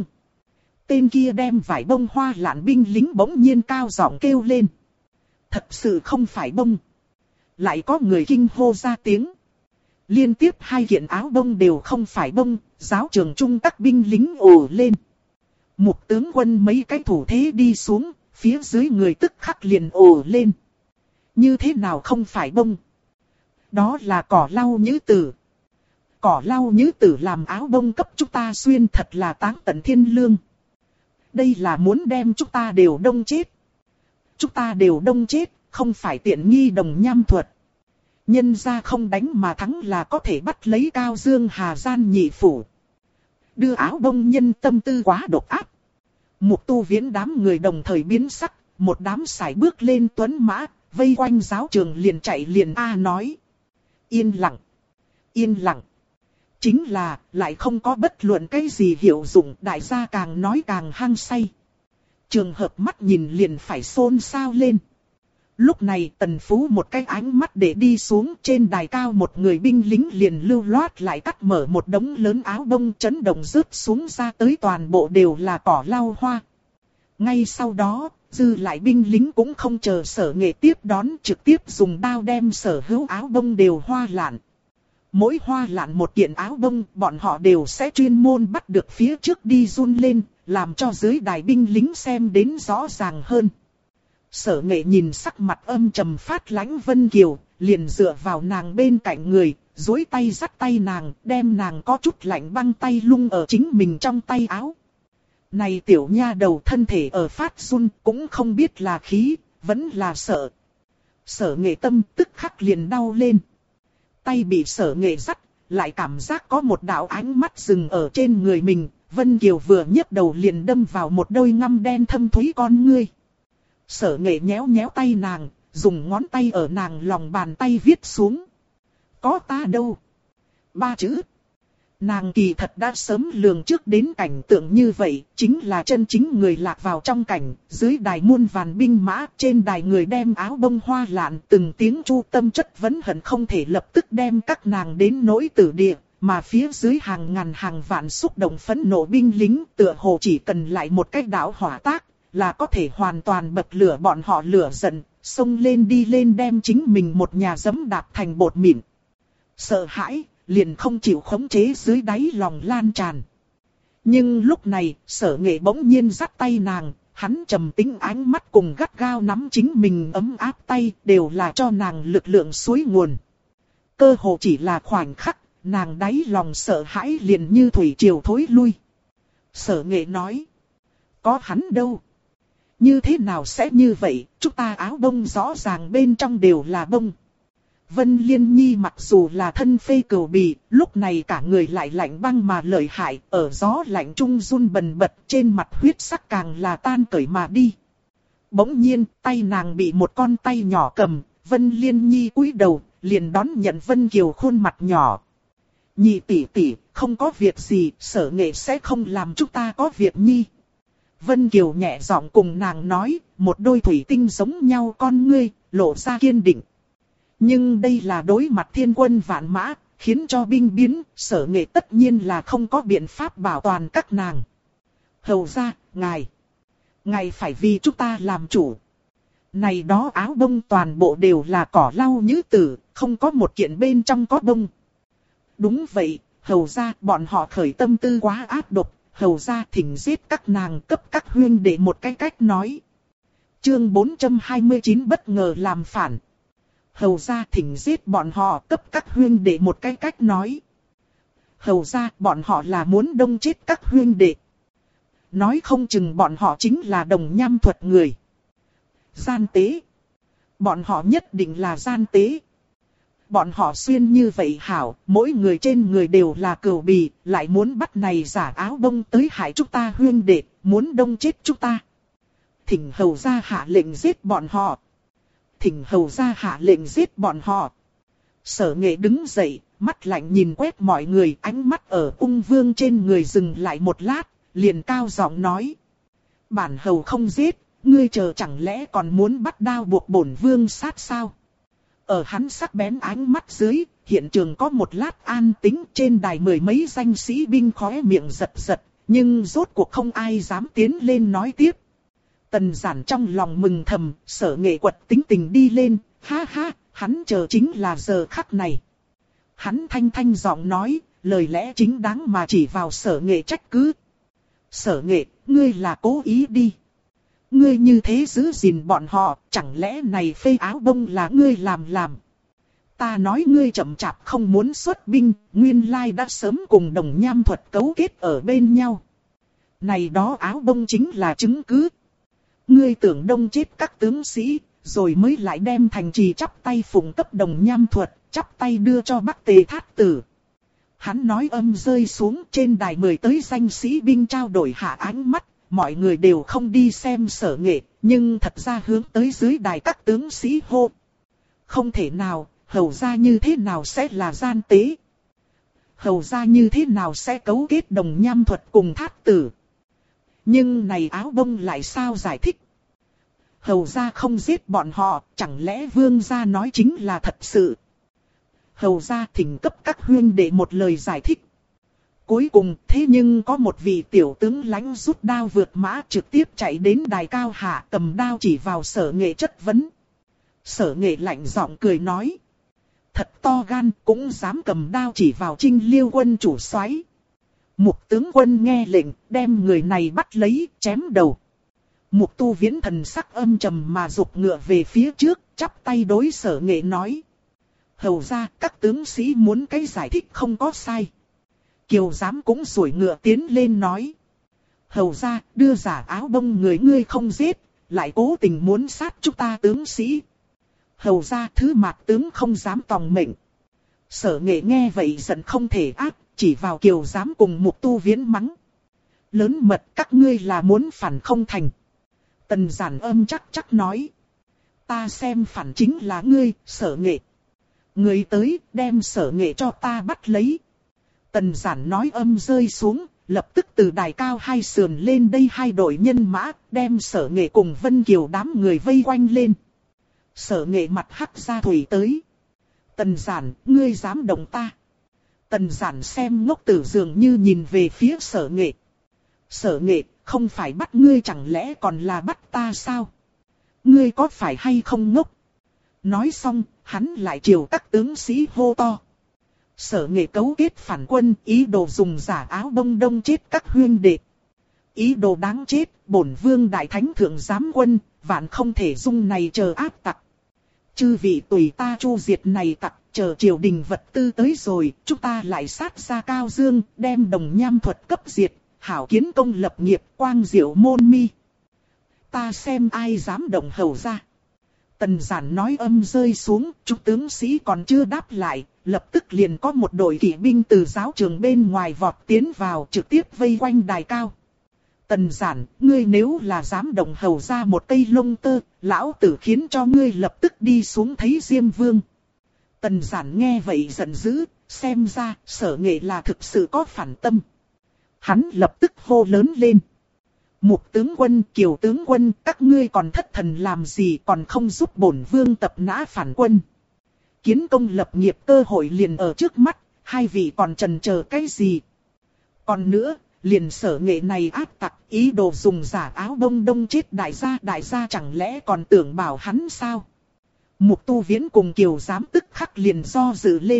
Tên kia đem vải bông hoa lạn binh lính bỗng nhiên cao giọng kêu lên. Thật sự không phải bông. Lại có người kinh hô ra tiếng. Liên tiếp hai kiện áo bông đều không phải bông, giáo trường trung các binh lính ồ lên. Mục tướng quân mấy cái thủ thế đi xuống, phía dưới người tức khắc liền ồ lên. Như thế nào không phải bông? Đó là cỏ lau nhứ tử. Cỏ lau nhứ tử làm áo bông cấp chúng ta xuyên thật là táng tận thiên lương. Đây là muốn đem chúng ta đều đông chết. Chúng ta đều đông chết, không phải tiện nghi đồng nham thuật. Nhân ra không đánh mà thắng là có thể bắt lấy Cao Dương Hà Gian nhị phủ. Đưa áo bông nhân tâm tư quá độc ác. Mục Tu Viễn đám người đồng thời biến sắc, một đám sải bước lên tuấn mã, vây quanh giáo trường liền chạy liền nói. Yên lặng, yên lặng. Chính là, lại không có bất luận cái gì hiệu dụng, đại gia càng nói càng hăng say. Trường hợp mắt nhìn liền phải xôn xao lên. Lúc này Tần Phú một cái ánh mắt để đi xuống trên đài cao, một người binh lính liền lưu loát lại cắt mở một đống lớn áo bông, chấn động rớt xuống ra tới toàn bộ đều là cỏ lau hoa. Ngay sau đó, dư lại binh lính cũng không chờ Sở Nghệ tiếp đón, trực tiếp dùng đao đem sở hữu áo bông đều hoa lạn. Mỗi hoa lạn một kiện áo bông, bọn họ đều sẽ chuyên môn bắt được phía trước đi run lên, làm cho dưới đài binh lính xem đến rõ ràng hơn. Sở Nghệ nhìn sắc mặt âm trầm phát lãnh Vân Kiều, liền dựa vào nàng bên cạnh người, duỗi tay dắt tay nàng, đem nàng có chút lạnh băng tay lung ở chính mình trong tay áo. Này tiểu nha đầu thân thể ở phát run, cũng không biết là khí, vẫn là sợ. Sở Nghệ tâm tức khắc liền đau lên. Tay bị Sở Nghệ dắt, lại cảm giác có một đạo ánh mắt dừng ở trên người mình. Vân Kiều vừa nhấc đầu liền đâm vào một đôi ngăm đen thâm thúy con ngươi. Sở Nghệ nhéo nhéo tay nàng, dùng ngón tay ở nàng lòng bàn tay viết xuống. Có ta đâu? 3 chữ. Nàng kỳ thật đã sớm lường trước đến cảnh tượng như vậy, chính là chân chính người lạc vào trong cảnh, dưới đài muôn vàn binh mã, trên đài người đem áo bông hoa lạn, từng tiếng chu tâm chất vấn hận không thể lập tức đem các nàng đến nỗi tử địa, mà phía dưới hàng ngàn hàng vạn xúc động phẫn nộ binh lính, tựa hồ chỉ cần lại một cách đảo hỏa tác, là có thể hoàn toàn bật lửa bọn họ lửa giận, xông lên đi lên đem chính mình một nhà giẫm đạp thành bột mịn. Sợ hãi, liền không chịu khống chế dưới đáy lòng lan tràn. Nhưng lúc này, Sở Nghệ bỗng nhiên dắt tay nàng, hắn trầm tĩnh ánh mắt cùng gắt gao nắm chính mình ấm áp tay, đều là cho nàng lực lượng suối nguồn. Cơ hồ chỉ là khoảnh khắc, nàng đáy lòng sợ hãi liền như thủy triều thối lui. Sở Nghệ nói, có hắn đâu. Như thế nào sẽ như vậy, chúng ta áo bông rõ ràng bên trong đều là bông. Vân Liên Nhi mặc dù là thân phê cừu bì, lúc này cả người lại lạnh băng mà lợi hại, ở gió lạnh trung run bần bật, trên mặt huyết sắc càng là tan cởi mà đi. Bỗng nhiên, tay nàng bị một con tay nhỏ cầm, Vân Liên Nhi cúi đầu, liền đón nhận Vân Kiều khuôn mặt nhỏ. Nhị tỷ tỷ, không có việc gì, Sở Nghệ sẽ không làm chúng ta có việc nhi. Vân Kiều nhẹ giọng cùng nàng nói, một đôi thủy tinh giống nhau con ngươi, lộ ra kiên định. Nhưng đây là đối mặt thiên quân vạn mã, khiến cho binh biến, Sở Nghệ tất nhiên là không có biện pháp bảo toàn các nàng. Hầu ra, ngài phải vì chúng ta làm chủ. Này đó áo bông toàn bộ đều là cỏ lau nhứ tử, không có một kiện bên trong có bông. Đúng vậy, hầu ra bọn họ khởi tâm tư quá ác độc, hầu ra thỉnh giết các nàng cấp các huyên để một cái cách nói. Chương 429 bất ngờ làm phản. Hầu ra thỉnh giết bọn họ cấp các huyên để một cái cách nói. Hầu ra bọn họ là muốn đông chết các huyên đệ. Nói không chừng bọn họ chính là đồng nham thuật người. Gian tế. Bọn họ nhất định là gian tế. Bọn họ xuyên như vậy hảo, mỗi người trên người đều là cừu bì, lại muốn bắt này giả áo bông tới hại chúng ta huyên đệ, muốn đông chết chúng ta. Thỉnh hầu ra hạ lệnh giết bọn họ. Thỉnh hầu ra hạ lệnh giết bọn họ. Sở Nghệ đứng dậy, mắt lạnh nhìn quét mọi người, ánh mắt ở ung vương trên người dừng lại một lát, liền cao giọng nói. Bản hầu không giết, ngươi chờ chẳng lẽ còn muốn bắt đao buộc bổn vương sát sao? Ở hắn sắc bén ánh mắt dưới, hiện trường có một lát an tĩnh, trên đài mười mấy danh sĩ binh khóe miệng giật giật, nhưng rốt cuộc không ai dám tiến lên nói tiếp. Tần Giản trong lòng mừng thầm, Sở Nghệ quật tính tình đi lên, ha ha, hắn chờ chính là giờ khắc này. Hắn thanh thanh giọng nói, lời lẽ chính đáng mà chỉ vào Sở Nghệ trách cứ. Sở Nghệ, ngươi là cố ý đi. Ngươi như thế giữ gìn bọn họ, chẳng lẽ này phê áo bông là ngươi làm. Ta nói ngươi chậm chạp không muốn xuất binh, nguyên lai đã sớm cùng đồng nham thuật cấu kết ở bên nhau. Này đó áo bông chính là chứng cứ. Ngươi tưởng đông chết các tướng sĩ, rồi mới lại đem thành trì chắp tay phụng cấp đồng nham thuật, chắp tay đưa cho Bắc Tề Thát Tử. Hắn nói âm rơi xuống, trên đài mười tới danh sĩ binh trao đổi hạ ánh mắt, mọi người đều không đi xem Sở Nghệ, nhưng thật ra hướng tới dưới đài các tướng sĩ hô. Không thể nào, hầu ra như thế nào sẽ là gian tế? Hầu ra như thế nào sẽ cấu kết đồng nham thuật cùng Thát Tử? Nhưng này áo bông lại sao giải thích? Hầu ra không giết bọn họ, chẳng lẽ vương gia nói chính là thật sự? Hầu ra thỉnh cấp các huyên để một lời giải thích. Cuối cùng thế nhưng có một vị tiểu tướng lãnh rút đao vượt mã trực tiếp chạy đến đài cao hạ, cầm đao chỉ vào Sở Nghệ chất vấn. Sở Nghệ lạnh giọng cười nói. Thật to gan, cũng dám cầm đao chỉ vào Trinh Liêu quân chủ soái. Mục tướng quân nghe lệnh, đem người này bắt lấy, chém đầu. Mục Tu Viễn thần sắc âm trầm mà giục ngựa về phía trước, chắp tay đối Sở Nghệ nói. Hầu ra, các tướng sĩ muốn cái giải thích không có sai. Kiều Giám cũng sủi ngựa tiến lên nói. Hầu ra, đưa giả áo bông người ngươi không giết, lại cố tình muốn sát chúng ta tướng sĩ. Hầu ra, thứ mạc tướng không dám tòng mệnh. Sở Nghệ nghe vậy giận không thể ác, chỉ vào Kiều Giám cùng Mục Tu Viễn mắng. Lớn mật các ngươi là muốn phản không thành. Tần Giản âm chắc nói. Ta xem phản chính là ngươi, Sở Nghệ. Người tới, đem Sở Nghệ cho ta bắt lấy. Tần Giản nói âm rơi xuống, lập tức từ đài cao hai sườn lên đây hai đội nhân mã, đem Sở Nghệ cùng Vân Kiều đám người vây quanh lên. Sở Nghệ mặt hắc ra thủy tới. Tần Giản, ngươi dám động ta? Tần Giản xem ngốc tử dường như nhìn về phía Sở Nghệ. Sở Nghệ, không phải bắt ngươi chẳng lẽ còn là bắt ta sao? Ngươi có phải hay không ngốc? Nói xong, hắn lại chiều các tướng sĩ hô to. Sở Nghệ cấu kết phản quân, ý đồ dùng giả áo bông đông chết các huyên đệ. Ý đồ đáng chết, bổn vương đại thánh thượng giám quân, vạn không thể dung này chờ áp tặc. Chư vị tùy ta chu diệt này tặc, chờ triều đình vật tư tới rồi, chúng ta lại sát ra Cao Dương, đem đồng nham thuật cấp diệt, hảo kiến công lập nghiệp, quang diệu môn mi. ta xem ai dám động hầu ra. Tần Giản nói âm rơi xuống, chúng tướng sĩ còn chưa đáp lại, lập tức liền có một đội kỵ binh từ giáo trường bên ngoài vọt tiến vào, trực tiếp vây quanh đài cao. Tần Giản, ngươi nếu là dám động hầu ra một cây lông tơ, lão tử khiến cho ngươi lập tức đi xuống thấy Diêm Vương. Tần Giản nghe vậy giận dữ, xem ra Sở Nghệ là thực sự có phản tâm. Hắn lập tức hô lớn lên. Mục tướng quân, Kiều tướng quân, các ngươi còn thất thần làm gì, còn không giúp bổn vương tập nã phản quân. Kiến công lập nghiệp cơ hội liền ở trước mắt, hai vị còn chần chờ cái gì. Còn nữa, liền Sở Nghệ này ác tặc, ý đồ dùng giả áo bông đông chết đại gia chẳng lẽ còn tưởng bảo hắn sao. Mục Tu Viễn cùng Kiều Giám tức khắc liền do dự lên.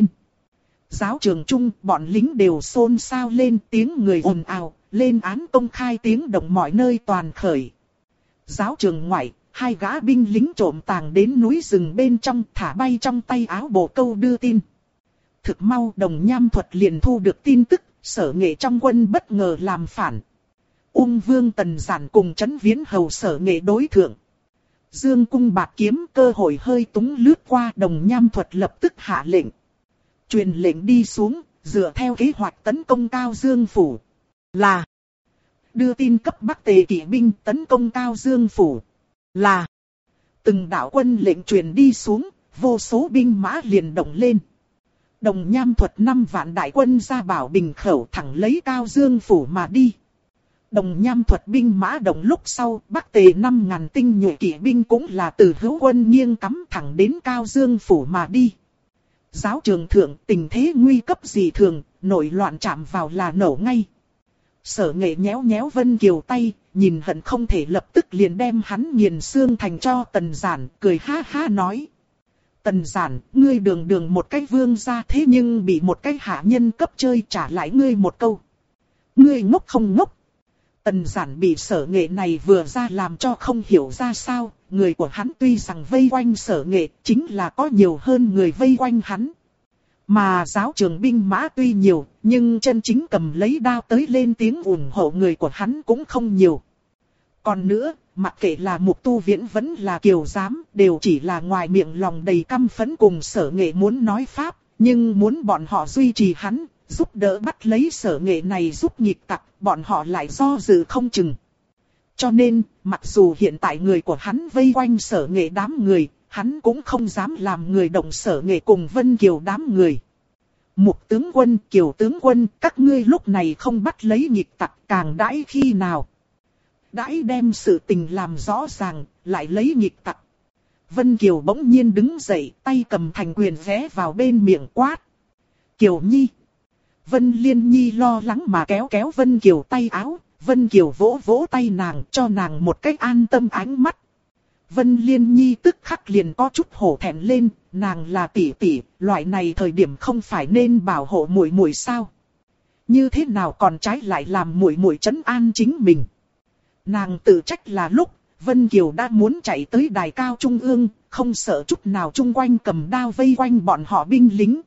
Giáo trường trung, bọn lính đều xôn xao lên, tiếng người ồn ào, lên án công khai tiếng động mọi nơi toàn khởi. Giáo trường ngoại, hai gã binh lính trộm tàng đến núi rừng bên trong, thả bay trong tay áo bồ câu đưa tin. Thực mau Đồng Nham Thuật liền thu được tin tức, Sở Nghệ trong quân bất ngờ làm phản. Ung Vương Tần Giản cùng Trấn Viễn hầu Sở Nghệ đối thượng. Dương cung bạt kiếm, cơ hội hơi túng lướt qua, Đồng Nham Thuật lập tức hạ lệnh. Truyền lệnh đi xuống, dựa theo kế hoạch tấn công Cao Dương phủ. Là đưa tin cấp Bắc Tề kỵ binh tấn công Cao Dương phủ. Là từng đạo quân lệnh truyền đi xuống, vô số binh mã liền động lên. Đồng Nham Thuật 5 vạn đại quân ra Bảo Bình khẩu thẳng lấy Cao Dương phủ mà đi. Đồng Nham Thuật binh mã động lúc sau, Bắc Tề 5.000 tinh nhuệ kỵ binh cũng là từ Hữu quân nghiêng cắm thẳng đến Cao Dương phủ mà đi. Giáo trường thượng, tình thế nguy cấp dị thường, nổi loạn chạm vào là nổ ngay. Sở Nghệ nhéo nhéo Vân Kiều tay, nhìn hận không thể lập tức liền đem hắn nghiền xương thành cho Tần Giản, cười ha ha nói. Tần Giản, ngươi đường đường một cái vương gia thế nhưng bị một cái hạ nhân cấp chơi, trả lại ngươi một câu. Ngươi ngốc không ngốc? Tần Giản bị Sở Nghệ này vừa ra làm cho không hiểu ra sao, người của hắn tuy rằng vây quanh Sở Nghệ, chính là có nhiều hơn người vây quanh hắn. Mà giáo trường binh mã tuy nhiều, nhưng chân chính cầm lấy đao tới lên tiếng ủng hộ người của hắn cũng không nhiều. Còn nữa, mặc kệ là Mục Tu Viễn vẫn là Kiều Giám, đều chỉ là ngoài miệng lòng đầy căm phẫn cùng Sở Nghệ muốn nói pháp, nhưng muốn bọn họ duy trì hắn, giúp đỡ bắt lấy Sở Nghệ này giúp nghịch tặc, bọn họ lại do dự không chừng. Cho nên, mặc dù hiện tại người của hắn vây quanh Sở Nghệ đám người, hắn cũng không dám làm người động Sở Nghệ cùng Vân Kiều đám người. Mục tướng quân, Kiều tướng quân, các ngươi lúc này không bắt lấy nghịch tặc càng đãi khi nào. Đãi đem sự tình làm rõ ràng, lại lấy nghịch tặc. Vân Kiều bỗng nhiên đứng dậy, tay cầm thành quyền ghé vào bên miệng quát. Kiều Nhi. Vân Liên Nhi lo lắng mà kéo kéo Vân Kiều tay áo, Vân Kiều vỗ vỗ tay nàng cho nàng một cách an tâm ánh mắt. Vân Liên Nhi tức khắc liền có chút hổ thẹn lên, nàng là tỷ tỷ, loại này thời điểm không phải nên bảo hộ muội muội sao? Như thế nào còn trái lại làm muội muội trấn an chính mình? Nàng tự trách là lúc Vân Kiều đã muốn chạy tới đài cao trung ương, không sợ chút nào chung quanh cầm đao vây quanh bọn họ binh lính.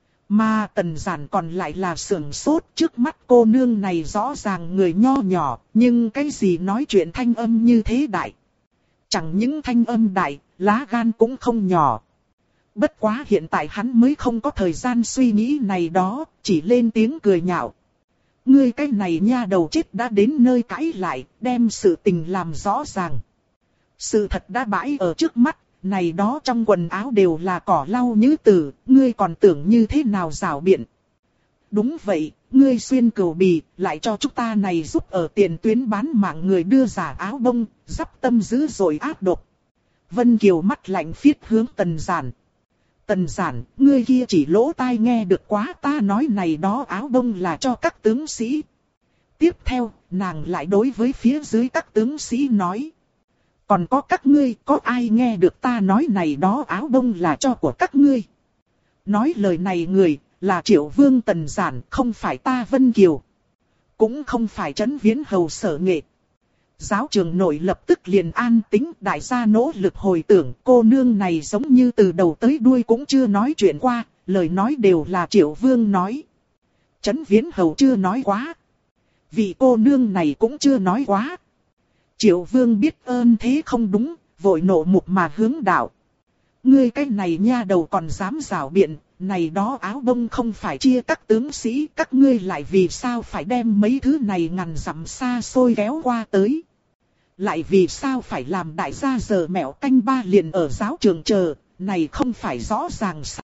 Mà Tần Giản còn lại là sửng sốt, trước mắt cô nương này rõ ràng người nho nhỏ, nhưng cái gì nói chuyện thanh âm như thế đại. Chẳng những thanh âm đại, lá gan cũng không nhỏ. Bất quá hiện tại hắn mới không có thời gian suy nghĩ này đó, chỉ lên tiếng cười nhạo. Ngươi cái này nha đầu chết đã đến nơi cãi lại, đem sự tình làm rõ ràng. Sự thật đã bãi ở trước mắt, này đó trong quần áo đều là cỏ lau nhứ tử, ngươi còn tưởng như thế nào rảo biện. Đúng vậy, ngươi xuyên cừu bì, lại cho chúng ta này giúp ở tiền tuyến bán mạng người đưa giả áo bông, dắp tâm dữ rồi ác độc. Vân Kiều mắt lạnh phiết hướng Tần Giản. Tần Giản, ngươi kia chỉ lỗ tai nghe được quá, ta nói này đó áo bông là cho các tướng sĩ. Tiếp theo, nàng lại đối với phía dưới các tướng sĩ nói. Còn có các ngươi, có ai nghe được ta nói này đó áo bông là cho của các ngươi? Nói lời này người, là Triệu Vương Tần Giản, không phải ta Vân Kiều. Cũng không phải Trấn Viễn hầu Sở Nghệ. Giáo trường nội lập tức liền an tĩnh, đại gia nỗ lực hồi tưởng, cô nương này giống như từ đầu tới đuôi cũng chưa nói chuyện qua, lời nói đều là Triệu Vương nói. Trấn Viễn hầu chưa nói quá. Vị cô nương này cũng chưa nói quá. Triệu Vương biết ơn thế không đúng, vội nộ mục mà hướng đạo. Ngươi cái này nha đầu còn dám rảo biện, này đó áo bông không phải chia các tướng sĩ, các ngươi lại vì sao phải đem mấy thứ này ngàn dặm xa xôi kéo qua tới. Lại vì sao phải làm đại gia giờ mẹo canh ba liền ở giáo trường chờ, này không phải rõ ràng sao.